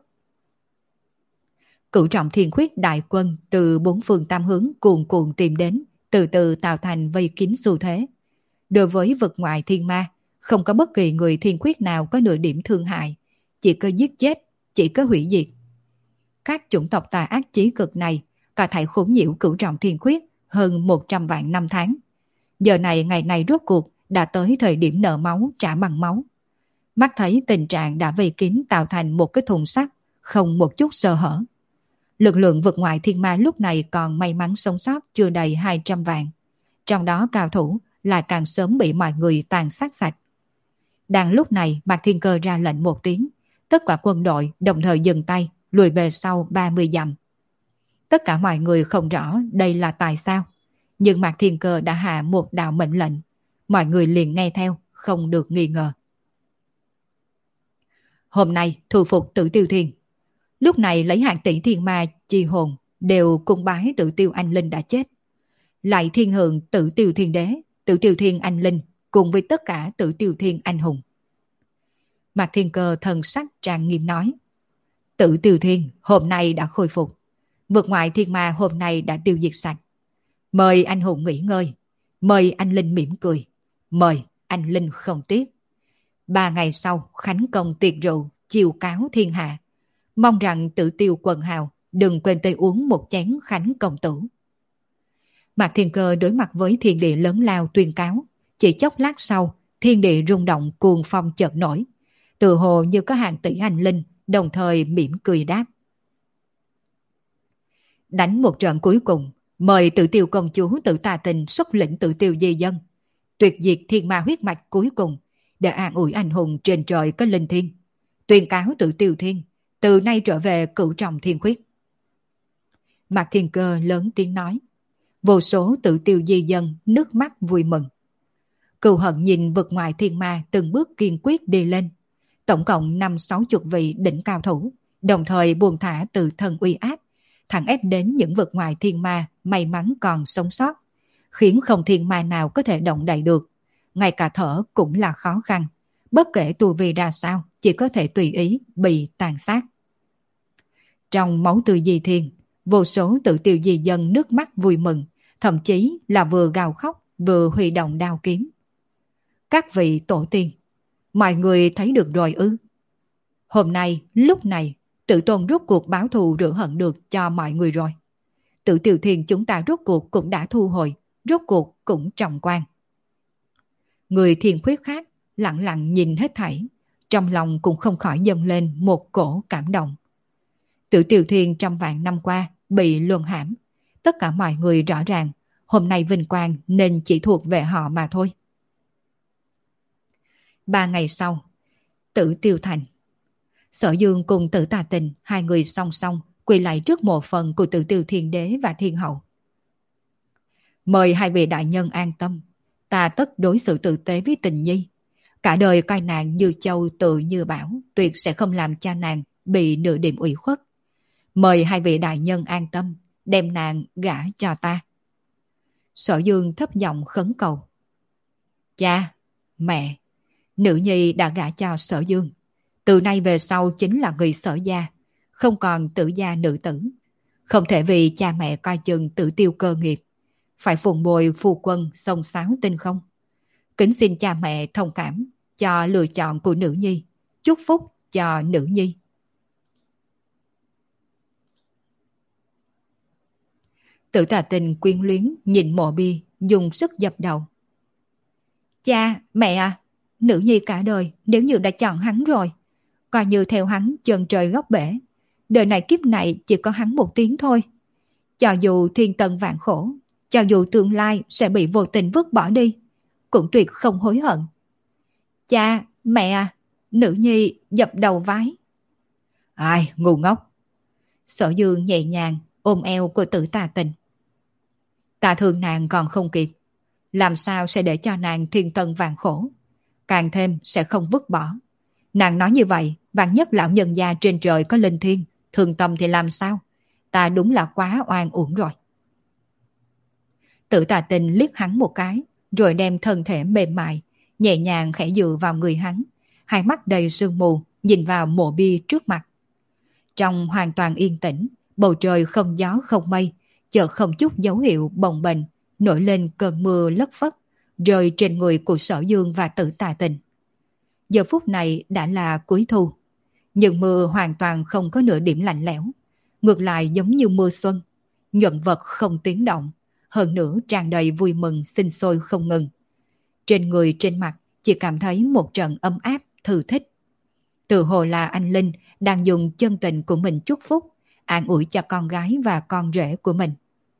Cửu Trọng Thiên Khuyết đại quân từ bốn phương tam hướng cuồn cuộn tìm đến, từ từ tạo thành vây kín xu thế. Đối với vực ngoại thiên ma, không có bất kỳ người thiên khuyết nào có nửa điểm thương hại, chỉ có giết chết, chỉ có hủy diệt. Các chủng tộc tà ác chí cực này cả thảy khốn nhiễu Cửu Trọng Thiên Khuyết hơn một trăm vạn năm tháng. Giờ này ngày này rốt cuộc đã tới thời điểm nợ máu trả bằng máu. Mắt thấy tình trạng đã vây kín tạo thành một cái thùng sắt, không một chút sơ hở. Lực lượng vực ngoại thiên ma lúc này còn may mắn sống sót chưa đầy hai trăm vạn. Trong đó cao thủ lại càng sớm bị mọi người tàn sát sạch. Đang lúc này Mạc Thiên Cơ ra lệnh một tiếng, tất cả quân đội đồng thời dừng tay, lùi về sau ba mươi dặm. Tất cả mọi người không rõ đây là tại sao, nhưng Mạc Thiên Cơ đã hạ một đạo mệnh lệnh, mọi người liền nghe theo, không được nghi ngờ. Hôm nay thu phục Tử Tiêu Thiên. Lúc này lấy hàng tỷ thiên ma chi hồn đều cung bái Tử Tiêu Anh Linh đã chết. Lại thiên hưởng Tử Tiêu Thiên Đế, Tử Tiêu Thiên Anh Linh cùng với tất cả Tử Tiêu Thiên Anh Hùng. Mạc Thiên Cơ thần sắc trang nghiêm nói, Tử Tiêu Thiên hôm nay đã khôi phục, vực ngoại thiên ma hôm nay đã tiêu diệt sạch. Mời anh hùng nghỉ ngơi, mời anh Linh mỉm cười, mời anh Linh không tiếc. Ba ngày sau khánh công tiệc rượu chiêu cáo thiên hạ, mong rằng Tử Tiêu quần hào đừng quên tới uống một chén khánh công tử. Mạc Thiên Cơ đối mặt với thiên địa lớn lao tuyên cáo, chỉ chốc lát sau thiên địa rung động cuồng phong chợt nổi, tự hồ như có hàng tỷ anh linh đồng thời mỉm cười đáp. Đánh một trận cuối cùng, mời Tử Tiêu công chúa Tử Tà Tình xuất lĩnh Tử Tiêu di dân, tuyệt diệt thiên ma huyết mạch cuối cùng, để an ủi anh hùng trên trời có linh thiên, tuyên cáo Tử Tiêu Thiên từ nay trở về Cửu Trọng Thiên Khuyết. Mạc Thiên Cơ lớn tiếng nói, vô số Tử Tiêu di dân nước mắt vui mừng. Cừu Hận nhìn vực ngoại thiên ma từng bước kiên quyết đi lên, tổng cộng năm sáu chục vị đỉnh cao thủ, đồng thời buông thả từ thân uy áp, thẳng ép đến những vực ngoại thiên ma may mắn còn sống sót, khiến không thiên ma nào có thể động đậy được, ngay cả thở cũng là khó khăn, bất kể tu vi ra sao, chỉ có thể tùy ý bị tàn sát. Trong máu tươi di thiên, Vô số tự tiêu di dân nước mắt vui mừng, thậm chí là vừa gào khóc vừa huy động đao kiếm. Các vị tổ tiên, mọi người thấy được rồi ư? Hôm nay, lúc này, Tử Tôn rốt cuộc báo thù rửa hận được cho mọi người rồi. Tử Tiêu Thiên chúng ta rốt cuộc cũng đã thu hồi, rốt cuộc cũng trọng quan. Người thiên khuyết khác lặng lặng nhìn hết thảy, trong lòng cũng không khỏi dâng lên một cổ cảm động. Tử Tiêu Thiên trăm vạn năm qua bị luân hãm, tất cả mọi người rõ ràng hôm nay vinh quang nên chỉ thuộc về họ mà thôi. Ba ngày sau, Tử Tiêu Thành. Sở Dương cùng Tử Tà Tình hai người song song quỳ lại trước mộ phần của Tử Tiêu Thiên Đế và Thiên Hậu. Mời hai vị đại nhân an tâm, ta tất đối xử tử tế với Tình Nhi. Cả đời coi nàng như châu tự như bảo, tuyệt sẽ không làm cha nàng bị nửa điểm ủy khuất. Mời hai vị đại nhân an tâm, đem nàng gả cho ta. Sở Dương thấp giọng khấn cầu. Cha, mẹ, nữ nhi đã gả cho Sở Dương. Từ nay về sau chính là người Sở gia, không còn Tử gia nữ tử. Không thể vì cha mẹ coi chừng Tử Tiêu cơ nghiệp, phải phụng bồi phu quân sông sáo tinh không. Kính xin cha mẹ thông cảm cho lựa chọn của nữ nhi, chúc phúc cho nữ nhi. Tử Tà Tình quyến luyến nhìn mộ bia, dùng sức dập đầu. Cha, mẹ à, nữ nhi cả đời nếu như đã chọn hắn rồi, coi như theo hắn chân trời góc bể, đời này kiếp này chỉ có hắn một tiếng thôi. Cho dù thiên tận vạn khổ, cho dù tương lai sẽ bị vô tình vứt bỏ đi, cũng tuyệt không hối hận. Cha, mẹ à, nữ nhi dập đầu vái. Ai, ngu ngốc. Sở Dương nhẹ nhàng ôm eo của Tử Tà Tình. Ta thương nàng còn không kịp, làm sao sẽ để cho nàng thiên tân vạn khổ, càng thêm sẽ không vứt bỏ. Nàng nói như vậy, vạn nhất lão nhân gia trên trời có linh thiêng, thương tâm thì làm sao? Ta đúng là quá oan uổng rồi. Tử Tà Tình liếc hắn một cái, rồi đem thân thể mềm mại, nhẹ nhàng khẽ dựa vào người hắn, hai mắt đầy sương mù, nhìn vào mộ bia trước mặt. Trong hoàn toàn yên tĩnh, bầu trời không gió không mây, chợt không chút dấu hiệu bồng bềnh, nổi lên cơn mưa lất phất, rơi trên người của Sở Dương và Tử Tà Tình. Giờ phút này đã là cuối thu, nhưng mưa hoàn toàn không có nửa điểm lạnh lẽo, ngược lại giống như mưa xuân, nhuận vật không tiếng động, hơn nữa tràn đầy vui mừng sinh sôi không ngừng. Trên người trên mặt chỉ cảm thấy một trận ấm áp thư thích. Tự hồ là anh Linh đang dùng chân tình của mình chúc phúc, an ủi cho con gái và con rể của mình.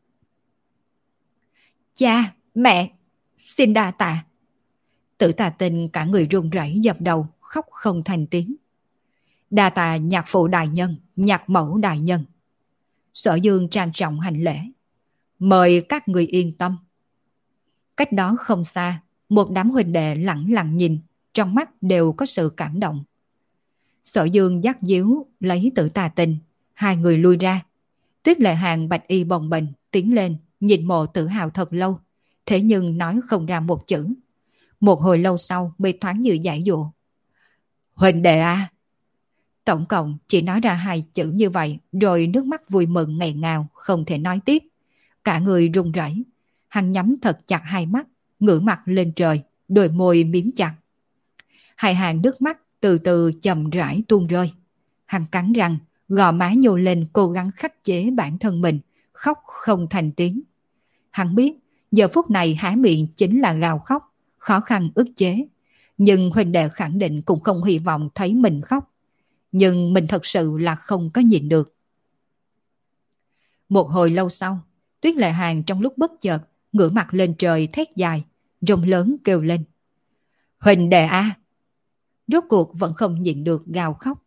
Cha, mẹ, xin đa tạ. Tử Tà Tình cả người run rẩy dập đầu, khóc không thành tiếng. Đa tạ nhạc phụ đại nhân, nhạc mẫu đại nhân. Sở Dương trang trọng hành lễ. Mời các người yên tâm. Cách đó không xa, một đám huynh đệ lặng lặng nhìn, trong mắt đều có sự cảm động. Sở Dương dắt díu lấy Tử Tà Tình, hai người lui ra. Tuyết Lệ Hàng bạch y bồng bềnh tiến lên, nhìn mộ Tử Hào thật lâu, thế nhưng nói không ra một chữ. Một hồi lâu sau mới thoáng như giải dụa. Huynh đệ à! Tổng cộng chỉ nói ra hai chữ như vậy, rồi nước mắt vui mừng nghẹn ngào, không thể nói tiếp. Cả người run rẩy, hắn nhắm thật chặt hai mắt, ngửa mặt lên trời, đôi môi miếm chặt. Hai hàng nước mắt từ từ chậm rãi tuôn rơi. Hắn cắn răng, gò má nhô lên cố gắng khắc chế bản thân mình, khóc không thành tiếng. Hắn biết, giờ phút này há miệng chính là gào khóc, khó khăn ức chế. Nhưng huynh đệ khẳng định cũng không hy vọng thấy mình khóc. Nhưng mình thật sự là không có nhìn được. Một hồi lâu sau, Tuyết Lệ Hàng trong lúc bất chợt ngửa mặt lên trời thét dài, rồng lớn kêu lên. Huynh đệ a! Rốt cuộc vẫn không nhịn được gào khóc.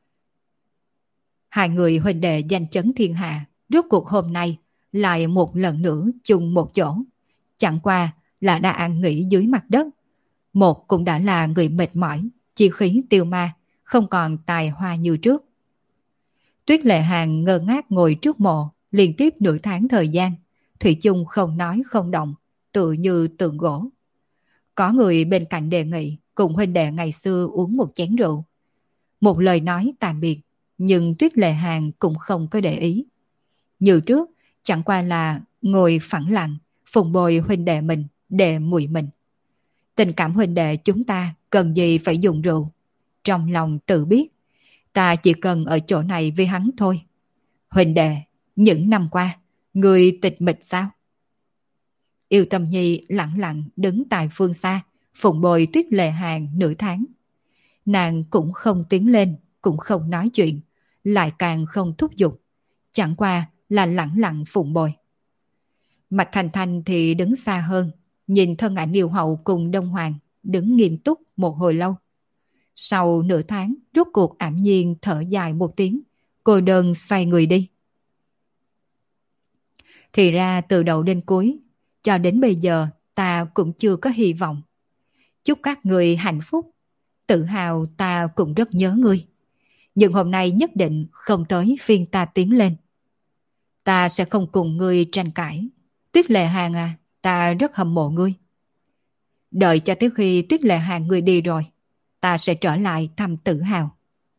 Hai người huynh đệ danh chấn thiên hạ, rốt cuộc hôm nay lại một lần nữa chung một chỗ. Chẳng qua là đã an nghỉ dưới mặt đất. Một cũng đã là người mệt mỏi, chi khí tiêu ma, không còn tài hoa như trước. Tuyết Lệ Hàng ngơ ngác ngồi trước mộ, liên tiếp nửa tháng thời gian, thủy chung không nói không động, tự như tượng gỗ. Có người bên cạnh đề nghị cùng huynh đệ ngày xưa uống một chén rượu. Một lời nói tạm biệt, nhưng Tuyết Lệ Hàng cũng không có để ý. Như trước, chẳng qua là ngồi phẳng lặng, phụng bồi huynh đệ mình, đệ muội mình. Tình cảm huynh đệ chúng ta cần gì phải dùng rượu. Trong lòng tự biết, ta chỉ cần ở chỗ này với hắn thôi. Huynh đệ, những năm qua, người tịch mịch sao? Yêu Tâm Nhi lặng lặng đứng tại phương xa, phụng bồi Tuyết Lệ Hàng nửa tháng. Nàng cũng không tiến lên, cũng không nói chuyện, lại càng không thúc giục, chẳng qua là lặng lặng phụng bồi. Mạch Thành Thành thì đứng xa hơn, nhìn thân ảnh yêu hậu cùng Đông Hoàng, đứng nghiêm túc một hồi lâu. Sau nửa tháng, rốt cuộc ảm nhiên thở dài một tiếng, cô đơn xoay người đi. Thì ra từ đầu đến cuối, cho đến bây giờ ta cũng chưa có hy vọng. Chúc các người hạnh phúc, tự hào ta cũng rất nhớ ngươi. Nhưng hôm nay nhất định không tới phiên ta tiến lên. Ta sẽ không cùng ngươi tranh cãi. Tuyết Lệ Hàng à, ta rất hâm mộ ngươi. Đợi cho tới khi Tuyết Lệ Hàng ngươi đi rồi, ta sẽ trở lại thăm tự hào.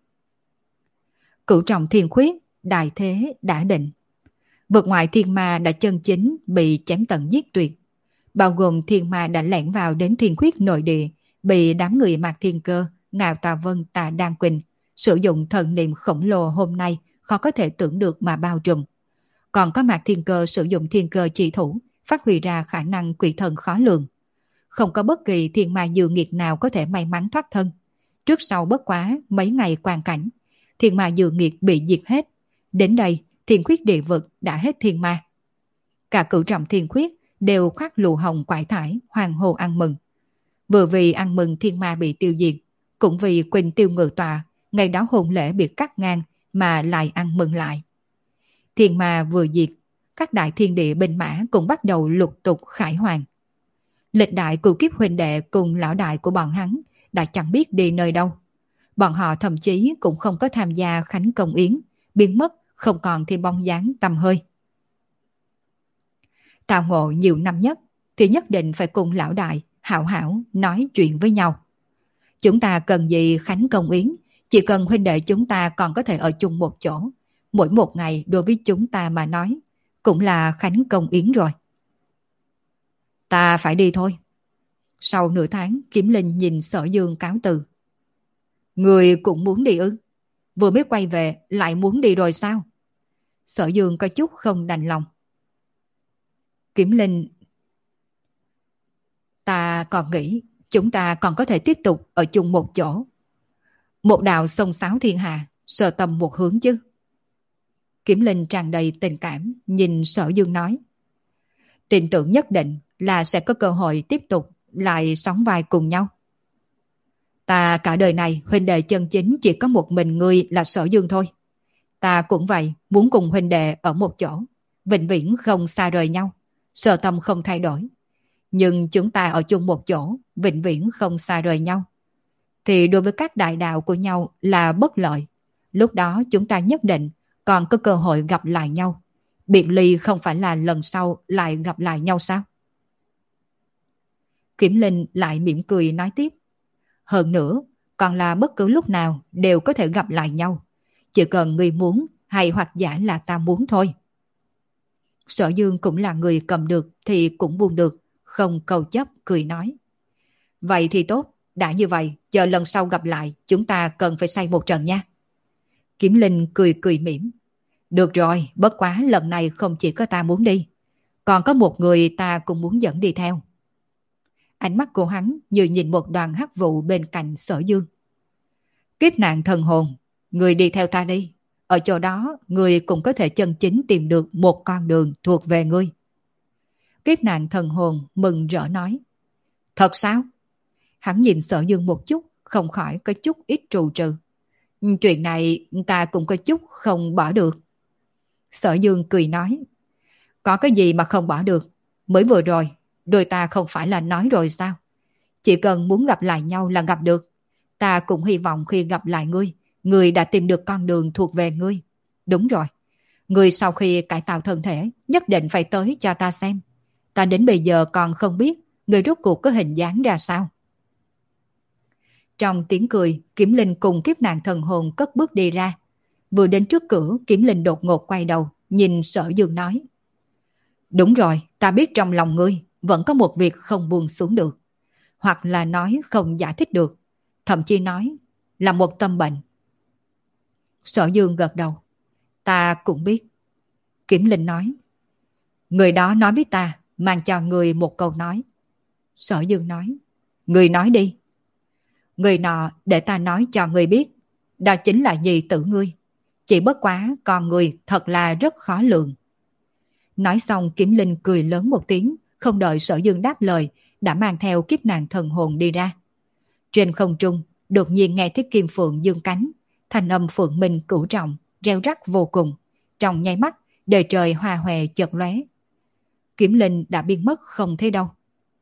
Cửu trọng thiên khuyết, đại thế đã định. Vượt ngoại thiên ma đã chân chính bị chém tận giết tuyệt. Bao gồm thiên ma đã lẻn vào đến thiên khuyết nội địa, bị đám người Mạc Thiên Cơ, Ngạo Tà Vân, Tà Đan Quỳnh sử dụng thần niệm khổng lồ hôm nay khó có thể tưởng được mà bao trùm. Còn có Mạc Thiên Cơ sử dụng thiên cơ chỉ thủ, phát huy ra khả năng quỷ thần khó lường. Không có bất kỳ thiên ma dư nghiệt nào có thể may mắn thoát thân. Trước sau bất quá mấy ngày quan cảnh, thiên ma dư nghiệt bị diệt hết. Đến đây, thiên khuyết địa vực đã hết thiên ma. Cả cửu trọng thiên khuyết đều khoác lụa hồng quải thải, hoàng hồ ăn mừng. Vừa vì ăn mừng thiên ma bị tiêu diệt, cũng vì Quỳnh Tiêu Ngự Tọa, ngày đó hôn lễ bị cắt ngang mà lại ăn mừng lại. Thiên ma vừa diệt, các đại thiên địa binh mã cũng bắt đầu lục tục khải hoàn. Lịch đại cửu kiếp huynh đệ cùng lão đại của bọn hắn đã chẳng biết đi nơi đâu. Bọn họ thậm chí cũng không có tham gia khánh công yến, biến mất không còn thêm bóng dáng tăm hơi. Tào Ngộ nhiều năm nhất thì nhất định phải cùng lão đại hảo hảo nói chuyện với nhau. Chúng ta cần gì khánh công yến, chỉ cần huynh đệ chúng ta còn có thể ở chung một chỗ, mỗi một ngày đối với chúng ta mà nói cũng là khánh công yến rồi. Ta phải đi thôi. Sau nửa tháng, Kiếm Linh nhìn Sở Dương cáo từ. Người cũng muốn đi ư? Vừa mới quay về lại muốn đi rồi sao? Sở Dương có chút không đành lòng. Kiếm Linh, ta còn nghĩ chúng ta còn có thể tiếp tục ở chung một chỗ. Một đạo sông sáo thiên hạ, sờ tầm một hướng chứ. Kiếm Linh tràn đầy tình cảm, nhìn Sở Dương nói. Tin tưởng nhất định là sẽ có cơ hội tiếp tục lại sóng vai cùng nhau. Ta cả đời này huynh đệ chân chính chỉ có một mình ngươi là Sở Dương thôi. Ta cũng vậy, muốn cùng huynh đệ ở một chỗ, vĩnh viễn không xa rời nhau, Sở tâm không thay đổi. Nhưng chúng ta ở chung một chỗ, vĩnh viễn không xa rời nhau, thì đối với các đại đạo của nhau là bất lợi. Lúc đó chúng ta nhất định còn có cơ hội gặp lại nhau. Biệt ly không phải là lần sau lại gặp lại nhau sao? Kiếm Linh lại mỉm cười nói tiếp. Hơn nữa, còn là bất cứ lúc nào đều có thể gặp lại nhau. Chỉ cần ngươi muốn hay hoặc giả là ta muốn thôi. Sở Dương cũng là người cầm được thì cũng buông được, không cầu chấp cười nói. Vậy thì tốt, đã như vậy, chờ lần sau gặp lại chúng ta cần phải say một trận nha. Kiếm Linh cười cười mỉm. Được rồi, bất quá lần này không chỉ có ta muốn đi, còn có một người ta cũng muốn dẫn đi theo. Ánh mắt của hắn như nhìn một đoàn hắc vụ bên cạnh Sở Dương. Kiếp nạn thần hồn, người đi theo ta đi. Ở chỗ đó, người cũng có thể chân chính tìm được một con đường thuộc về ngươi. Kiếp nạn thần hồn mừng rỡ nói. Thật sao? Hắn nhìn Sở Dương một chút, không khỏi có chút ít trù trừ. Chuyện này ta cũng có chút không bỏ được. Sở Dương cười nói. Có cái gì mà không bỏ được? Mới vừa rồi, đôi ta không phải là nói rồi sao? Chỉ cần muốn gặp lại nhau là gặp được. Ta cũng hy vọng khi gặp lại ngươi, ngươi đã tìm được con đường thuộc về ngươi. Đúng rồi. Ngươi sau khi cải tạo thân thể, nhất định phải tới cho ta xem. Ta đến bây giờ còn không biết ngươi rốt cuộc có hình dáng ra sao. Trong tiếng cười, Kiếm Linh cùng kiếp nạn thần hồn cất bước đi ra. Vừa đến trước cửa, Kiếm Linh đột ngột quay đầu, nhìn Sở Dương nói. Đúng rồi, ta biết trong lòng ngươi vẫn có một việc không buông xuống được. Hoặc là nói không giải thích được. Thậm chí nói là một tâm bệnh. Sở Dương gật đầu. Ta cũng biết. Kiểm Linh nói. Người đó nói với ta, mang cho người một câu nói. Sở Dương nói. Người nói đi. Người nọ để ta nói cho người biết. Đó chính là nhi tử ngươi. Chỉ bất quá con người thật là rất khó lường. Nói xong Kiểm Linh cười lớn một tiếng, không đợi Sở Dương đáp lời, đã mang theo kiếp nạn thần hồn đi ra. Trên không trung, đột nhiên nghe thấy kim phượng dương cánh, thanh âm phượng minh cửu trọng, reo rắc vô cùng. Trong nháy mắt, đời trời hoa hòe chợt lóe. Kiểm Linh đã biến mất không thấy đâu.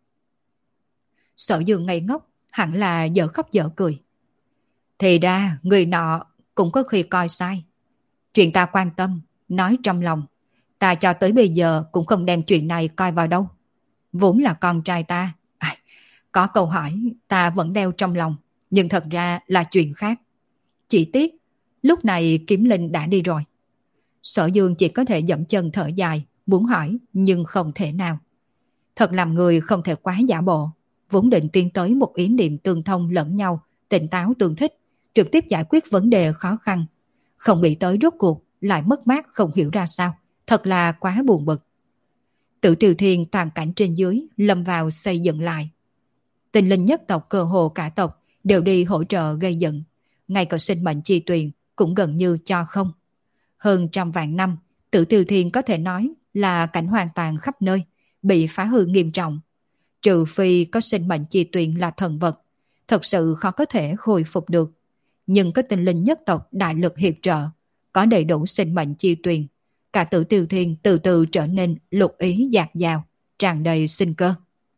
Sở Dương ngây ngốc, hẳn là dở khóc dở cười. Thì ra, người nọ cũng có khi coi sai. Chuyện ta quan tâm, nói trong lòng. Ta cho tới bây giờ cũng không đem chuyện này coi vào đâu. Vốn là con trai ta. À, có câu hỏi ta vẫn đeo trong lòng, nhưng thật ra là chuyện khác. Chỉ tiếc, lúc này Kiếm Linh đã đi rồi. Sở Dương chỉ có thể dậm chân thở dài, muốn hỏi nhưng không thể nào. Thật làm người không thể quá giả bộ. Vốn định tiến tới một ý niệm tương thông lẫn nhau, tỉnh táo tương thích, trực tiếp giải quyết vấn đề khó khăn. Không nghĩ tới rốt cuộc lại mất mát không hiểu ra sao. Thật là quá buồn bực. Tử Triều Thiên toàn cảnh trên dưới lâm vào xây dựng lại. Tinh linh nhất tộc cơ hồ cả tộc đều đi hỗ trợ gây dựng. Ngay cả sinh mệnh chi tuyền cũng gần như cho không. Hơn trăm vạn năm, Tử Triều Thiên có thể nói là cảnh hoàn toàn khắp nơi, bị phá hư nghiêm trọng. Trừ phi có sinh mệnh chi tuyền là thần vật, thật sự khó có thể khôi phục được. Nhưng có tinh linh nhất tộc đại lực hiệp trợ, có đầy đủ sinh mệnh chi tuyền, cả Tử Triều Thiên từ từ trở nên lục ý dạt dào, tràn đầy sinh cơ.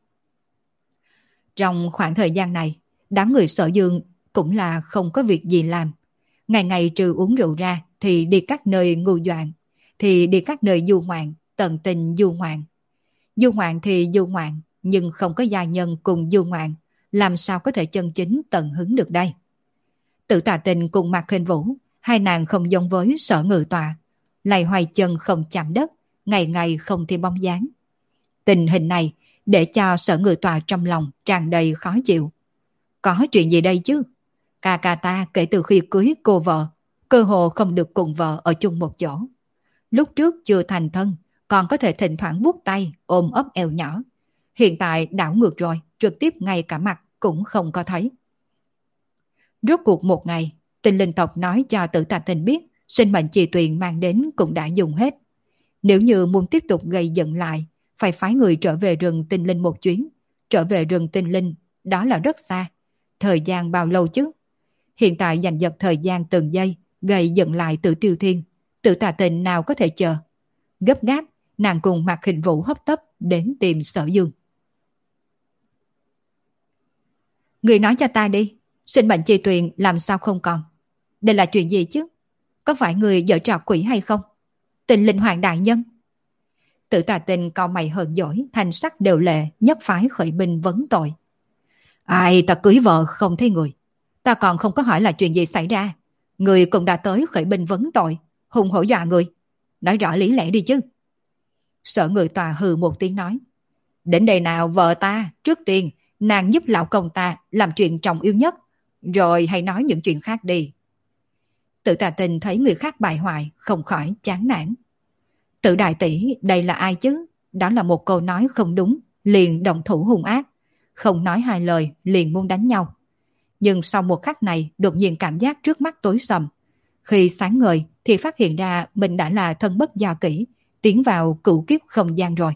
Trong khoảng thời gian này, đám người Sở Dương cũng là không có việc gì làm. Ngày ngày trừ uống rượu ra thì đi các nơi ngu doạn, thì đi các nơi du ngoạn, tận tình du ngoạn. Du ngoạn thì du ngoạn, nhưng không có gia nhân cùng du ngoạn, làm sao có thể chân chính tận hứng được đây? Tử Tà Tình cùng Mạc Khinh Vũ, hai nàng không giống với Sở Ngự Tọa, lầy hoài chân không chạm đất, ngày ngày không thêm bóng dáng. Tình hình này để cho Sở Ngự Tọa trong lòng tràn đầy khó chịu. Có chuyện gì đây chứ? Ca ca ta kể từ khi cưới cô vợ, cơ hồ không được cùng vợ ở chung một chỗ. Lúc trước chưa thành thân, còn có thể thỉnh thoảng vuốt tay, ôm ấp eo nhỏ. Hiện tại đảo ngược rồi, trực tiếp ngay cả mặt cũng không có thấy. Rốt cuộc một ngày, Tinh linh tộc nói cho Tử Tà Tình biết sinh mệnh chi tuyền mang đến cũng đã dùng hết. Nếu như muốn tiếp tục gây dựng lại, phải phái người trở về rừng tinh linh một chuyến. Trở về rừng tinh linh, đó là rất xa. Thời gian bao lâu chứ? Hiện tại giành giật thời gian từng giây, gây dựng lại Tử Triều Thiên. Tử Tà Tình nào có thể chờ? Gấp gáp, nàng cùng Mạc Khinh Vũ hấp tấp đến tìm Sở Dương. Người nói cho ta đi, sinh mệnh chi tuyền làm sao không còn? Đây là chuyện gì chứ? Có phải người giở trò quỷ hay không? Tình linh hoàng đại nhân. Tử Tà Tình cau mày hờn dỗi, thành sắc đều lệ, nhất phái khởi binh vấn tội. Ai, ta cưới vợ không thấy người. Ta còn không có hỏi là chuyện gì xảy ra. Người cũng đã tới khởi binh vấn tội, hùng hổ dọa người. Nói rõ lý lẽ đi chứ. Sở Ngự Tòa hừ một tiếng nói. Đến đây nào vợ ta, trước tiên nàng giúp lão công ta làm chuyện trọng yếu nhất, rồi hãy nói những chuyện khác đi. Tử Tà Tình thấy người khác bại hoại, không khỏi chán nản. Tử đại tỷ, đây là ai chứ? Đó là một câu nói không đúng, liền động thủ hung ác. Không nói hai lời, liền muốn đánh nhau. Nhưng sau một khắc này, đột nhiên cảm giác trước mắt tối sầm. Khi sáng ngời, thì phát hiện ra mình đã là thân bất do kỹ, tiến vào cửu kiếp không gian rồi.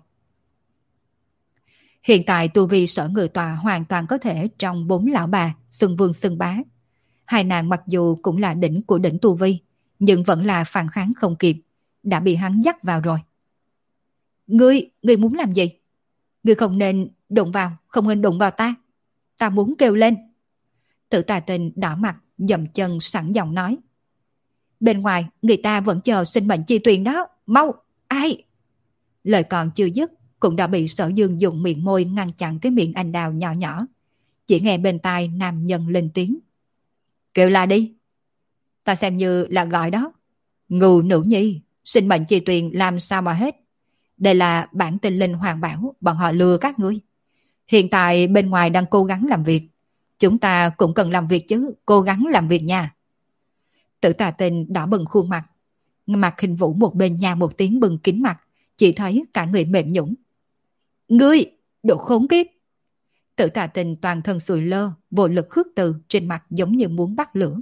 Hiện tại tu vi Sở Ngự Tòa hoàn toàn có thể trong bốn lão bà, xưng vương xưng bá. Hai nàng mặc dù cũng là đỉnh của đỉnh tu vi, nhưng vẫn là phản kháng không kịp, đã bị hắn dắt vào rồi. Ngươi, ngươi muốn làm gì? Ngươi không nên đụng vào, không nên đụng vào ta. Ta muốn kêu lên. Tử Tà Tình đỏ mặt, dậm chân sẵn giọng nói. Bên ngoài, người ta vẫn chờ sinh mệnh chi tuyền đó. Mau, ai? Lời còn chưa dứt, cũng đã bị Sở Dương dùng miệng môi ngăn chặn cái miệng anh đào nhỏ nhỏ. Chỉ nghe bên tai nam nhân lên tiếng. Kêu la đi. Ta xem như là gọi đó. Ngu nữ nhi, Sinh mệnh chi tuyền làm sao mà hết. Đây là bản tinh linh hoàng bảo, bọn họ lừa các ngươi. Hiện tại bên ngoài đang cố gắng làm việc. Chúng ta cũng cần làm việc chứ, cố gắng làm việc nha. Tử Tà Tinh đỏ bừng khuôn mặt. Mặt Hình Vũ một bên nha một tiếng bừng kín mặt, chỉ thấy cả người mềm nhũn. Ngươi, đồ khốn kiếp! Tử Tà Tinh toàn thân sùi lơ, vô lực khước từ, trên mặt giống như muốn bắt lửa.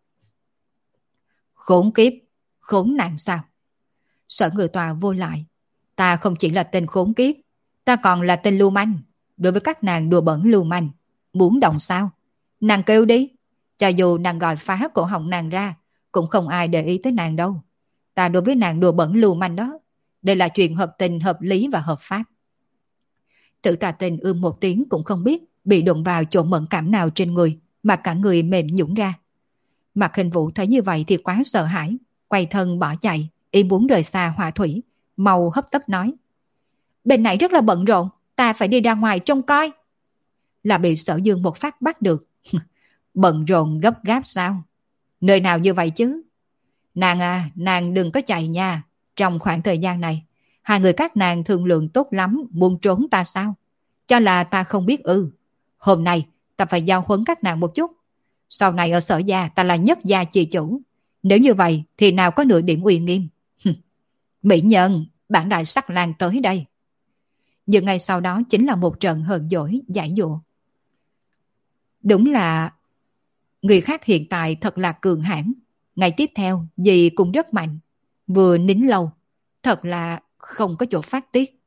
Khốn kiếp, khốn nạn sao? Sở Ngự Tòa vô lại. Ta không chỉ là tên khốn kiếp, ta còn là tên lưu manh. Đối với các nàng đùa bẩn lưu manh, muốn động sao? Nàng kêu đi. Cho dù nàng gọi phá cổ họng nàng ra, cũng không ai để ý tới nàng đâu. Ta đối với nàng đùa bẩn lưu manh đó, đây là chuyện hợp tình, hợp lý và hợp pháp. Tử Tà Tinh ưm một tiếng cũng không biết bị đụng vào chỗ mẫn cảm nào trên người mà cả người mềm nhũn ra. Mặt Hình Vũ thấy như vậy thì quá sợ hãi, quay thân bỏ chạy, y muốn rời xa hỏa thủy, mau hấp tấp nói. Bên này rất là bận rộn, ta phải đi ra ngoài trông coi. Là bị Sở Dương một phát bắt được. Bận rộn gấp gáp sao? Nơi nào như vậy chứ? Nàng à, nàng đừng có chạy nha. Trong khoảng thời gian này, hai người các nàng thương lượng tốt lắm, muốn trốn ta sao? Cho là ta không biết ư. Hôm nay, ta phải giao huấn các nàng một chút. Sau này ở Sở gia ta là nhất gia chi chủ. Nếu như vậy thì nào có nửa điểm uy nghiêm. Mỹ nhân, bản đại sắc lang tới đây. Nhưng ngay sau đó chính là một trận hờn dỗi, giải dụa. Đúng là người khác hiện tại thật là cường hãn. Ngày tiếp theo, dì cũng rất mạnh. Vừa nín lâu, thật là không có chỗ phát tiết.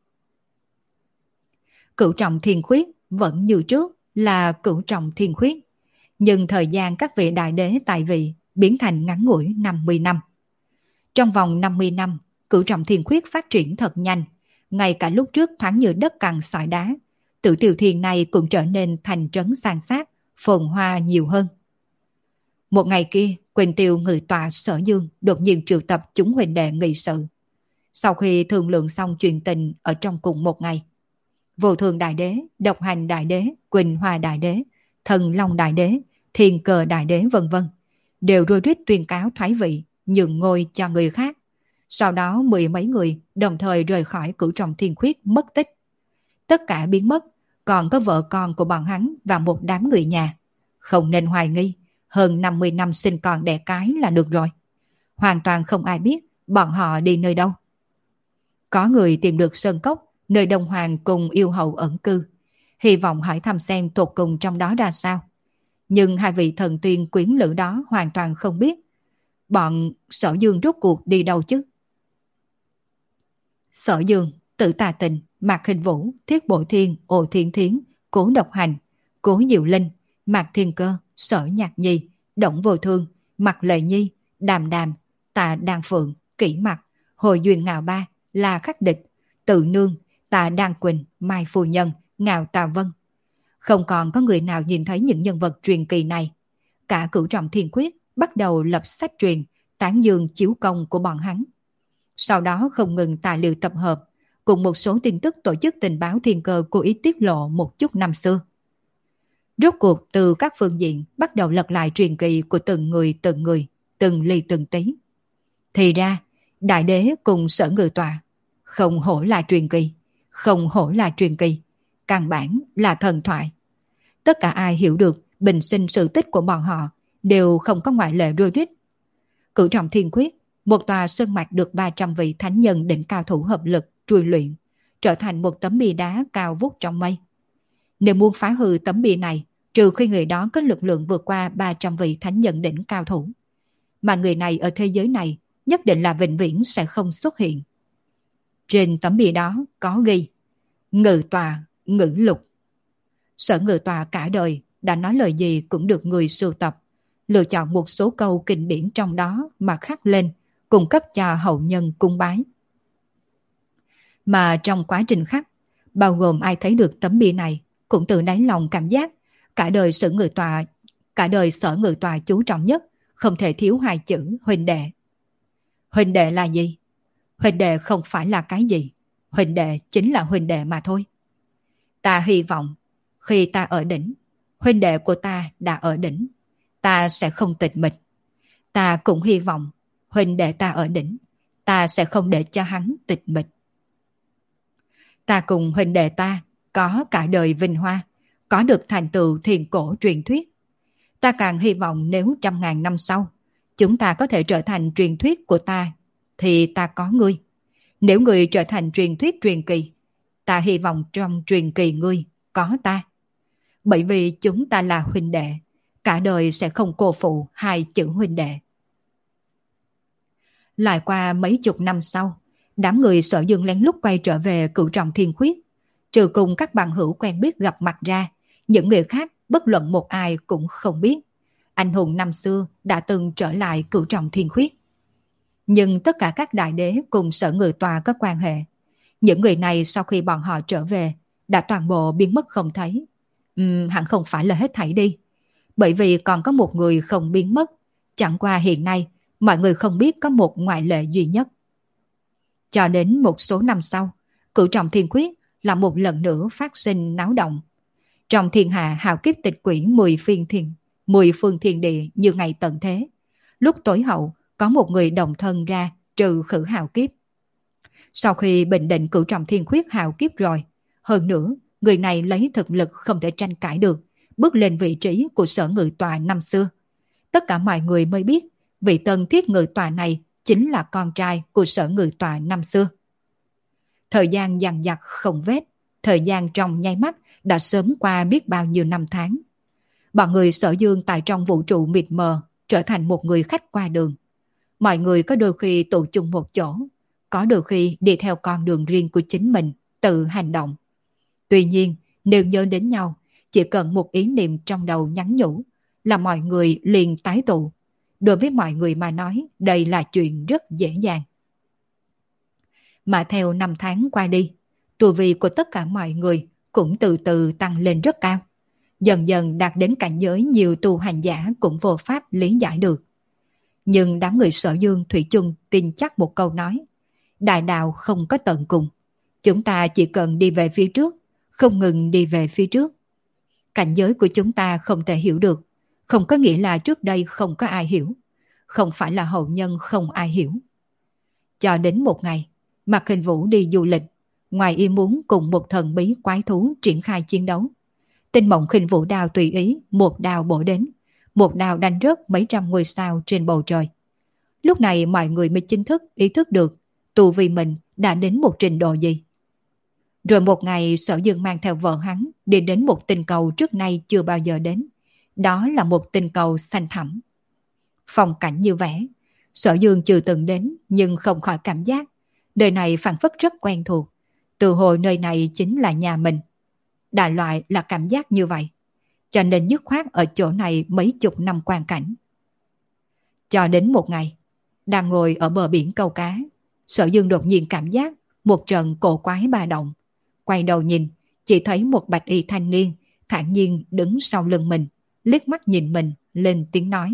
Cửu trọng thiên khuyết vẫn như trước là cửu trọng thiên khuyết. Nhưng thời gian các vị đại đế tại vị biến thành ngắn ngủi năm mươi năm. Trong vòng năm mươi năm, cửu trọng thiên khuyết phát triển thật nhanh. Ngay cả lúc trước thoáng như đất cằn sỏi đá, Tử Tiêu Thiên này cũng trở nên thành trấn san sát, phồn hoa nhiều hơn. Một ngày kia, Quỳnh Tiêu người tọa Sở Dương đột nhiên triệu tập chúng huynh đệ nghị sự. Sau khi thương lượng xong chuyện tình ở trong cùng một ngày, Vô Thường Đại Đế, Độc Hành Đại Đế, Quỳnh Hoa Đại Đế, Thần Long Đại Đế, Thiên Cờ Đại Đế vân vân đều rối rít tuyên cáo thoái vị, nhường ngôi cho người khác. Sau đó mười mấy người đồng thời rời khỏi cửu trọng thiên khuyết mất tích. Tất cả biến mất, còn có vợ con của bọn hắn và một đám người nhà. Không nên hoài nghi, hơn năm mươi năm sinh con đẻ cái là được rồi. Hoàn toàn không ai biết bọn họ đi nơi đâu. Có người tìm được sơn cốc, nơi Đông Hoàng cùng yêu hậu ẩn cư. Hy vọng hỏi thăm xem tột cùng trong đó ra sao. Nhưng hai vị thần tiên quyến lữ đó hoàn toàn không biết. Bọn Sở Dương rốt cuộc đi đâu chứ? Sở Dương, Tử Tà Tình, Mạc Hình Vũ, Thiết Bộ Thiên, Ồ Thiên Thiến, Cố Độc Hành, Cố Diệu Linh, Mạc Thiên Cơ, Sở Nhạc Nhi, Động Vô Thương, Mạc Lệ Nhi, Đàm Đàm, Tạ Đan Phượng, Kỷ Mặc, Hồ Duyên Ngạo Ba, La Khắc Địch, Tự Nương, Tạ Đan Quỳnh, Mai Phu Nhân, Ngạo Tà Vân. Không còn có người nào nhìn thấy những nhân vật truyền kỳ này. Cả cửu trọng thiên quyết bắt đầu lập sách truyền, tán dương chiếu công của bọn hắn. Sau đó không ngừng tài liệu tập hợp, cùng một số tin tức tổ chức tình báo thiên cơ cố ý tiết lộ một chút năm xưa. Rốt cuộc từ các phương diện bắt đầu lật lại truyền kỳ của từng người từng người, từng ly từng tí. Thì ra, đại đế cùng Sở Ngự Tọa, không hổ là truyền kỳ, không hổ là truyền kỳ, căn bản là thần thoại. Tất cả ai hiểu được bình sinh sự tích của bọn họ đều không có ngoại lệ rối rít. Cửu trọng thiên quyết, một tòa sơn mạch được ba trăm vị thánh nhân đỉnh cao thủ hợp lực trùi luyện, trở thành một tấm bia đá cao vút trong mây. Nếu muốn phá hư tấm bia này, trừ khi người đó có lực lượng vượt qua ba trăm vị thánh nhân đỉnh cao thủ. Mà người này ở thế giới này nhất định là vĩnh viễn sẽ không xuất hiện. Trên tấm bia đó có ghi Ngự Tòa, Ngữ Lục. Sở Ngự Tòa cả đời đã nói lời gì cũng được người sưu tập, lựa chọn một số câu kinh điển trong đó mà khắc lên, cung cấp cho hậu nhân cung bái. Mà trong quá trình khắc, bao gồm ai thấy được tấm bia này cũng tự đáy lòng cảm giác cả đời Sở Ngự Tòa, cả đời Sở Ngự Tòa chú trọng nhất không thể thiếu hai chữ huynh đệ. Huynh đệ là gì? Huynh đệ không phải là cái gì, huynh đệ chính là huynh đệ mà thôi. Ta hy vọng khi ta ở đỉnh, huynh đệ của ta đã ở đỉnh, ta sẽ không tịch mịch. Ta cũng hy vọng huynh đệ ta ở đỉnh, ta sẽ không để cho hắn tịch mịch. Ta cùng huynh đệ ta có cả đời vinh hoa, có được thành tựu thiền cổ truyền thuyết. Ta càng hy vọng nếu trăm ngàn năm sau, chúng ta có thể trở thành truyền thuyết của ta, thì ta có ngươi. Nếu ngươi trở thành truyền thuyết truyền kỳ, ta hy vọng trong truyền kỳ ngươi có ta. Bởi vì chúng ta là huynh đệ, cả đời sẽ không cô phụ hai chữ huynh đệ. Lại qua mấy chục năm sau, đám người Sở Dương lén lút quay trở về Cửu Trọng Thiên Khuyết. Trừ cùng các bằng hữu quen biết gặp mặt ra, những người khác bất luận một ai cũng không biết anh hùng năm xưa đã từng trở lại Cửu Trọng Thiên Khuyết. Nhưng tất cả các đại đế cùng Sở Người Tòa có quan hệ. Những người này sau khi bọn họ trở về đã toàn bộ biến mất không thấy. Uhm, hẳn không phải là hết thảy đi. Bởi vì còn có một người không biến mất. Chẳng qua hiện nay mọi người không biết có một ngoại lệ duy nhất. Cho đến một số năm sau, Cửu Trọng Thiên Khuyết là một lần nữa phát sinh náo động. Trong thiên hạ hào kiếp tịch quỷ mười phiên thiên, mười phương thiên địa như ngày tận thế. Lúc tối hậu, có một người đồng thân ra trừ khử hào kiếp. Sau khi bình định Cửu Trọng Thiên Khuyết hào kiếp rồi, hơn nữa, người này lấy thực lực không thể tranh cãi được, bước lên vị trí của Sở Ngự Tòa năm xưa. Tất cả mọi người mới biết, vị tân thiết ngự tòa này chính là con trai của Sở Ngự Tòa năm xưa. Thời gian dằng dặc không vết, thời gian trong nháy mắt đã sớm qua biết bao nhiêu năm tháng. Bọn người Sở Dương tại trong vũ trụ mịt mờ trở thành một người khách qua đường. Mọi người có đôi khi tụ chung một chỗ, có đôi khi đi theo con đường riêng của chính mình, tự hành động. Tuy nhiên, nếu nhớ đến nhau, chỉ cần một ý niệm trong đầu nhắn nhủ là mọi người liền tái tụ. Đối với mọi người mà nói, đây là chuyện rất dễ dàng. Mà theo năm tháng qua đi, tu vi của tất cả mọi người cũng từ từ tăng lên rất cao. Dần dần đạt đến cảnh giới nhiều tu hành giả cũng vô pháp lý giải được. Nhưng đám người Sở Dương thủy chung tin chắc một câu nói: đại đạo không có tận cùng. Chúng ta chỉ cần đi về phía trước, không ngừng đi về phía trước. Cảnh giới của chúng ta không thể hiểu được, không có nghĩa là trước đây không có ai hiểu, không phải là hậu nhân không ai hiểu. Cho đến một ngày, Mạc Hình Vũ đi du lịch, ngoài ý muốn cùng một thần bí quái thú triển khai chiến đấu. Tinh Mộng Khinh Vũ đao tùy ý một đao bổ đến, một đao đánh rớt mấy trăm ngôi sao trên bầu trời. Lúc này mọi người mới chính thức ý thức được tu vi mình đã đến một trình độ gì. Rồi một ngày Sở Dương mang theo vợ hắn đi đến một tinh cầu trước nay chưa bao giờ đến. Đó là một tinh cầu xanh thẳm. Phong cảnh như vẽ, Sở Dương chưa từng đến nhưng không khỏi cảm giác đời này phảng phất rất quen thuộc. Từ hồi nơi này chính là nhà mình. Đại loại là cảm giác như vậy, cho nên dứt khoát ở chỗ này mấy chục năm quan cảnh. Cho đến một ngày, đang ngồi ở bờ biển câu cá, Sở Dương đột nhiên cảm giác một trận cổ quái ba động. Quay đầu nhìn, chỉ thấy một bạch y thanh niên thản nhiên đứng sau lưng mình, liếc mắt nhìn mình, lên tiếng nói: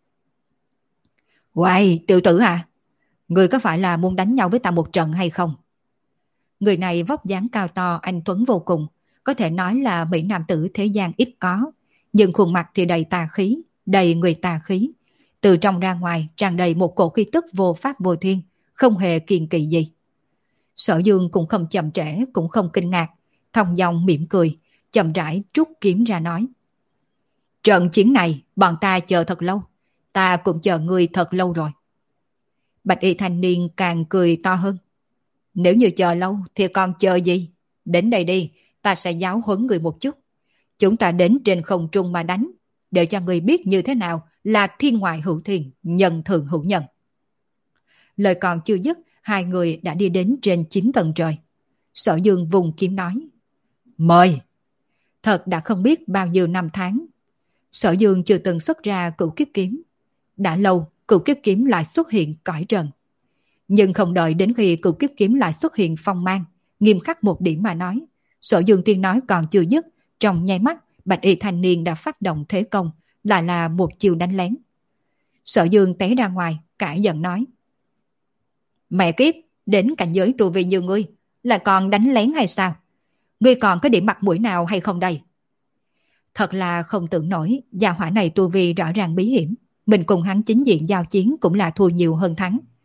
"Uầy, tiểu tử à, người có phải là muốn đánh nhau với ta một trận hay không?" Người này vóc dáng cao to anh tuấn vô cùng, có thể nói là mỹ nam tử thế gian ít có, nhưng khuôn mặt thì đầy tà khí, đầy người tà khí. Từ trong ra ngoài tràn đầy một cổ khí tức vô pháp vô thiên, không hề kiêng kỵ gì. Sở Dương cũng không chậm trễ, cũng không kinh ngạc, thong dong mỉm cười, chậm rãi trút kiếm ra nói: "Trận chiến này bọn ta chờ thật lâu, ta cũng chờ người thật lâu rồi." Bạch y thanh niên càng cười to hơn: "Nếu như chờ lâu thì còn chờ gì? Đến đây đi, ta sẽ giáo huấn người một chút. Chúng ta đến trên không trung mà đánh, để cho người biết như thế nào là thiên ngoại hữu thiên, nhân thượng hữu nhân." Lời còn chưa dứt, hai người đã đi đến trên chín tầng trời. Sở Dương vùng kiếm nói: "Mời." Thật đã không biết bao nhiêu năm tháng, Sở Dương chưa từng xuất ra cửu kiếp kiếm. Đã lâu, cửu kiếp kiếm lại xuất hiện cõi trần. Nhưng không đợi đến khi cửu kiếp kiếm lại xuất hiện phong mang, nghiêm khắc một điểm mà nói, Sở Dương tiên nói còn chưa dứt, trong nháy mắt, bạch y thanh niên đã phát động thế công, lại là một chiều đánh lén. Sở Dương té ra ngoài, cãi giận nói: "Mẹ kiếp, đến cảnh giới tu vi như ngươi, lại còn đánh lén hay sao? Ngươi còn có điểm mặt mũi nào hay không đây?" Thật là không tưởng nổi, gia hỏa này tu vi rõ ràng bí hiểm, mình cùng hắn chính diện giao chiến cũng là thua nhiều hơn thắng.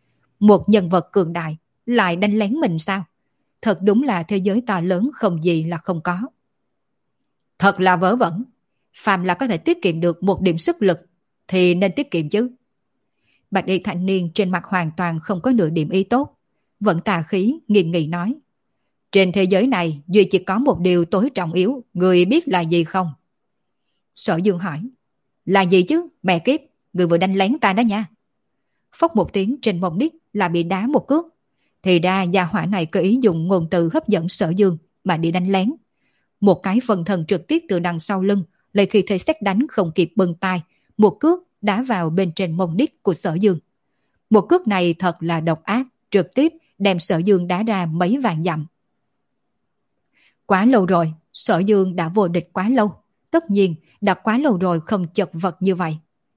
Một nhân vật cường đại lại đánh lén mình sao? Thật đúng là thế giới to lớn không gì là không có. Thật là vớ vẩn. Phàm là có thể tiết kiệm được một điểm sức lực thì nên tiết kiệm chứ. Bạch y thanh niên trên mặt hoàn toàn không có nửa điểm ý tốt, vẫn tà khí nghiêm nghị nói. Trên thế giới này duy chỉ có một điều tối trọng yếu, người biết là gì không? Sở Dương hỏi. Là gì chứ, mẹ kiếp, người vừa đánh lén ta đó nha. Phốc một tiếng trên mông đít là bị đá một cước. Thì ra gia hỏa này có ý dùng ngôn từ hấp dẫn Sở Dương mà đi đánh lén. Một cái phần thần trực tiếp từ đằng sau lưng, lấy khi thế xét đánh không kịp bưng tay, một cước đá vào bên trên mông đít của Sở Dương. Một cước này thật là độc ác, trực tiếp đem Sở Dương đá ra mấy vạn dặm. Quá lâu rồi, Sở Dương đã vô địch quá lâu, tất nhiên đã quá lâu rồi không chật vật như vậy.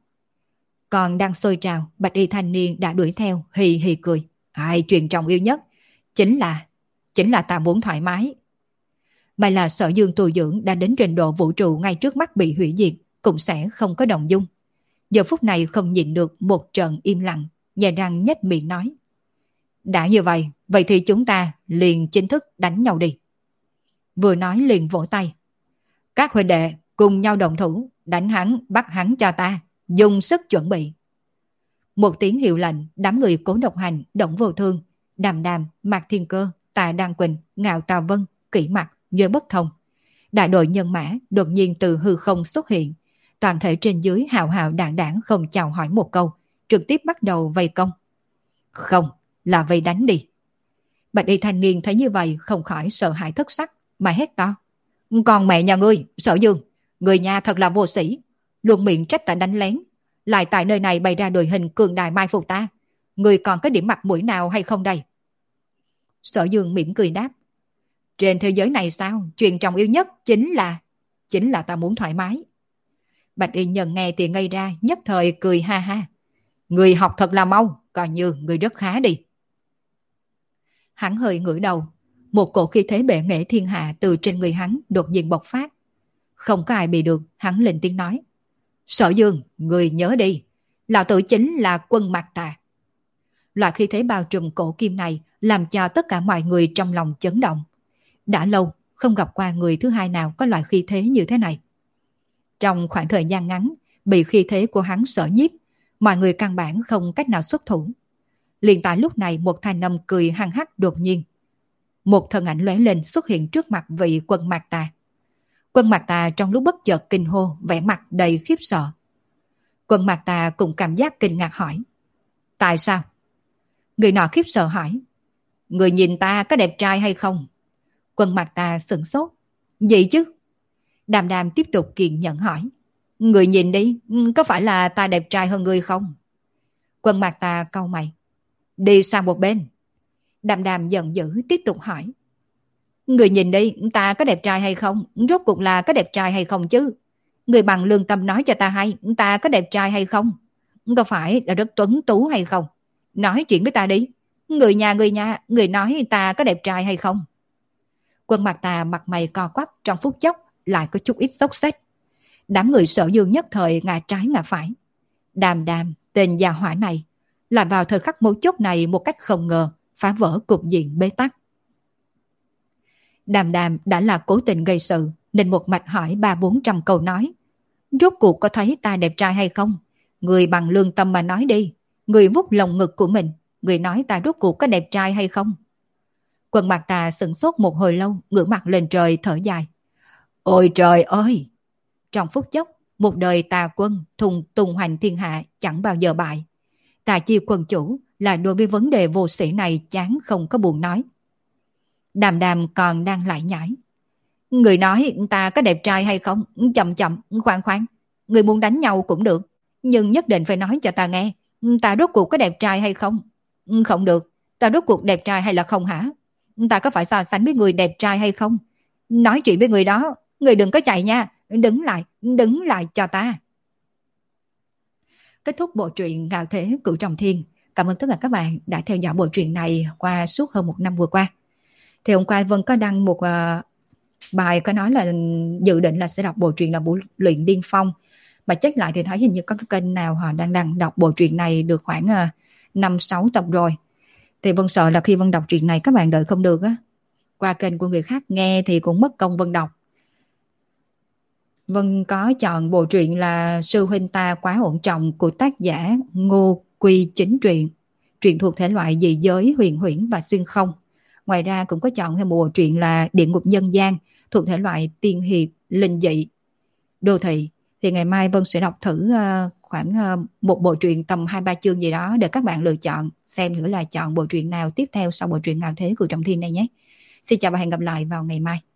Còn đang sôi trào, bạch y thanh niên đã đuổi theo, hì hì cười. Ai, chuyện trọng yêu nhất chính là chính là ta muốn thoải mái. Mà là Sở Dương tu dưỡng đã đến trình độ vũ trụ ngay trước mắt bị hủy diệt, cũng sẽ không có động dung. Giờ phút này không nhịn được một trận im lặng, nhè răng nhếch miệng nói. Đã như vậy, vậy thì chúng ta liền chính thức đánh nhau đi. Vừa nói liền vỗ tay. Các huynh đệ cùng nhau động thủ, đánh hắn, bắt hắn cho ta, dùng sức chuẩn bị. Một tiếng hiệu lệnh, đám người Cố Độc Hành, Đổng Vô Thương, Đàm Đàm, Mạc Thiên Cơ, Tạ Đăng Quỳnh, Ngạo Tào Vân, Kỷ Mặc, Nhuế Bất Thông. Đại đội nhân mã đột nhiên từ hư không xuất hiện, toàn thể trên dưới hào hào đảng đảng không chào hỏi một câu, trực tiếp bắt đầu vây công. Không, là vây đánh đi. Bạch y thanh niên thấy như vậy không khỏi sợ hãi thất sắc, mà hét to. Còn mẹ nhà ngươi, Sở Dương, người nhà thật là vô sĩ, luôn miệng trách ta đánh lén, lại tại nơi này bày ra đội hình cường đại mai phục ta. Người còn có điểm mặt mũi nào hay không đây? Sở Dương mỉm cười đáp. Trên thế giới này sao, chuyện trọng yếu nhất chính là, chính là ta muốn thoải mái. Bạch y nhân nghe thì ngây ra, nhất thời cười ha ha. Người học thật là mau, coi như người rất khá đi. Hắn hơi ngửa đầu, một cổ khí thế bệ nghệ thiên hạ từ trên người hắn đột nhiên bộc phát. Không có ai bị được, hắn lên tiếng nói. Sở Dương, người nhớ đi, lão tử chính là Quân Mạc Tà. Loại khí thế bao trùm cổ kim này làm cho tất cả mọi người trong lòng chấn động. Đã lâu không gặp qua người thứ hai nào có loại khí thế như thế này. Trong khoảng thời gian ngắn, bị khí thế của hắn sợ nhiếp, mọi người căn bản không cách nào xuất thủ. Liền tại lúc này một thanh âm cười hăng hắc đột nhiên. Một thân ảnh lóe lên xuất hiện trước mặt vị Quân Mạc Tà. Quân Mạc Tà trong lúc bất chợt kinh hô, vẻ mặt đầy khiếp sợ. Quân Mạc Tà cũng cảm giác kinh ngạc hỏi. Tại sao? Người nọ khiếp sợ hỏi. Người nhìn ta có đẹp trai hay không? Quân Mạc Tà sửng sốt. Gì chứ? Đàm Đàm tiếp tục kiên nhẫn hỏi. Người nhìn đi, có phải là ta đẹp trai hơn người không? Quân Mạc Tà cau mày. Đi sang một bên. Đàm Đàm giận dữ tiếp tục hỏi. Người nhìn đi, ta có đẹp trai hay không? Rốt cuộc là có đẹp trai hay không chứ? Người bằng lương tâm nói cho ta hay, ta có đẹp trai hay không? Có phải là rất tuấn tú hay không? Nói chuyện với ta đi. Người nhà, người nhà, người nói ta có đẹp trai hay không? Quân Mạc Tà mặt mày co quắp trong phút chốc, lại có chút ít xốc xếch. Đám người Sở Dương nhất thời ngả trái ngả phải. Đàm Đàm, tên già hỏa này, lại vào thời khắc mấu chốt này một cách không ngờ, phá vỡ cục diện bế tắc. Đàm Đàm đã là cố tình gây sự, nên một mạch hỏi ba bốn trăm câu nói. Rốt cuộc có thấy ta đẹp trai hay không? Người bằng lương tâm mà nói đi. Người vuốt lồng ngực của mình, người nói ta rốt cuộc có đẹp trai hay không? Quân Mạc Tà sửng sốt một hồi lâu, ngửa mặt lên trời thở dài. Ôi trời ơi! Trong phút chốc, một đời Tà quân thùng tung hoành thiên hạ chẳng bao giờ bại. Tà Chi quân chủ là đối với vấn đề vô sĩ này chán không có buồn nói. Đàm Đàm còn đang lại nhảy. Người nói ta có đẹp trai hay không? Chậm chậm, khoan khoan. Người muốn đánh nhau cũng được, nhưng nhất định phải nói cho ta nghe. Ta rốt cuộc có đẹp trai hay không? Không được, ta rốt cuộc đẹp trai hay là không hả? Ta có phải so sánh với người đẹp trai hay không? Nói chuyện với người đó, người đừng có chạy nha. Đứng lại, đứng lại cho ta. Kết thúc bộ truyện Ngạo Thế Cửu Trọng Thiên. Cảm ơn tất cả các bạn đã theo dõi bộ truyện này qua suốt hơn một năm vừa qua. Thì hôm qua Vân có đăng một uh, bài có nói là dự định là sẽ đọc bộ truyện là Vũ Luyện Điên Phong. Mà check lại thì thấy hình như có cái kênh nào họ đang đăng đọc bộ truyện này được khoảng uh, năm sáu tập rồi. Thì Vân sợ là khi Vân đọc truyện này các bạn đợi không được á. Qua kênh của người khác nghe thì cũng mất công Vân đọc. Vân có chọn bộ truyện là Sư huynh ta quá ổn trọng của tác giả Ngô Quy Chính Truyện. Truyện thuộc thể loại dị giới, huyền huyễn và xuyên không. Ngoài ra cũng có chọn thêm một bộ truyện là Địa ngục nhân gian thuộc thể loại tiên hiệp, linh dị, đô thị. Thì ngày mai Vân sẽ đọc thử uh, khoảng uh, một bộ truyện tầm hai ba chương gì đó để các bạn lựa chọn xem thử là chọn bộ truyện nào tiếp theo sau bộ truyện Ngạo Thế của Trọng Thiên này nhé. Xin chào và hẹn gặp lại vào ngày mai.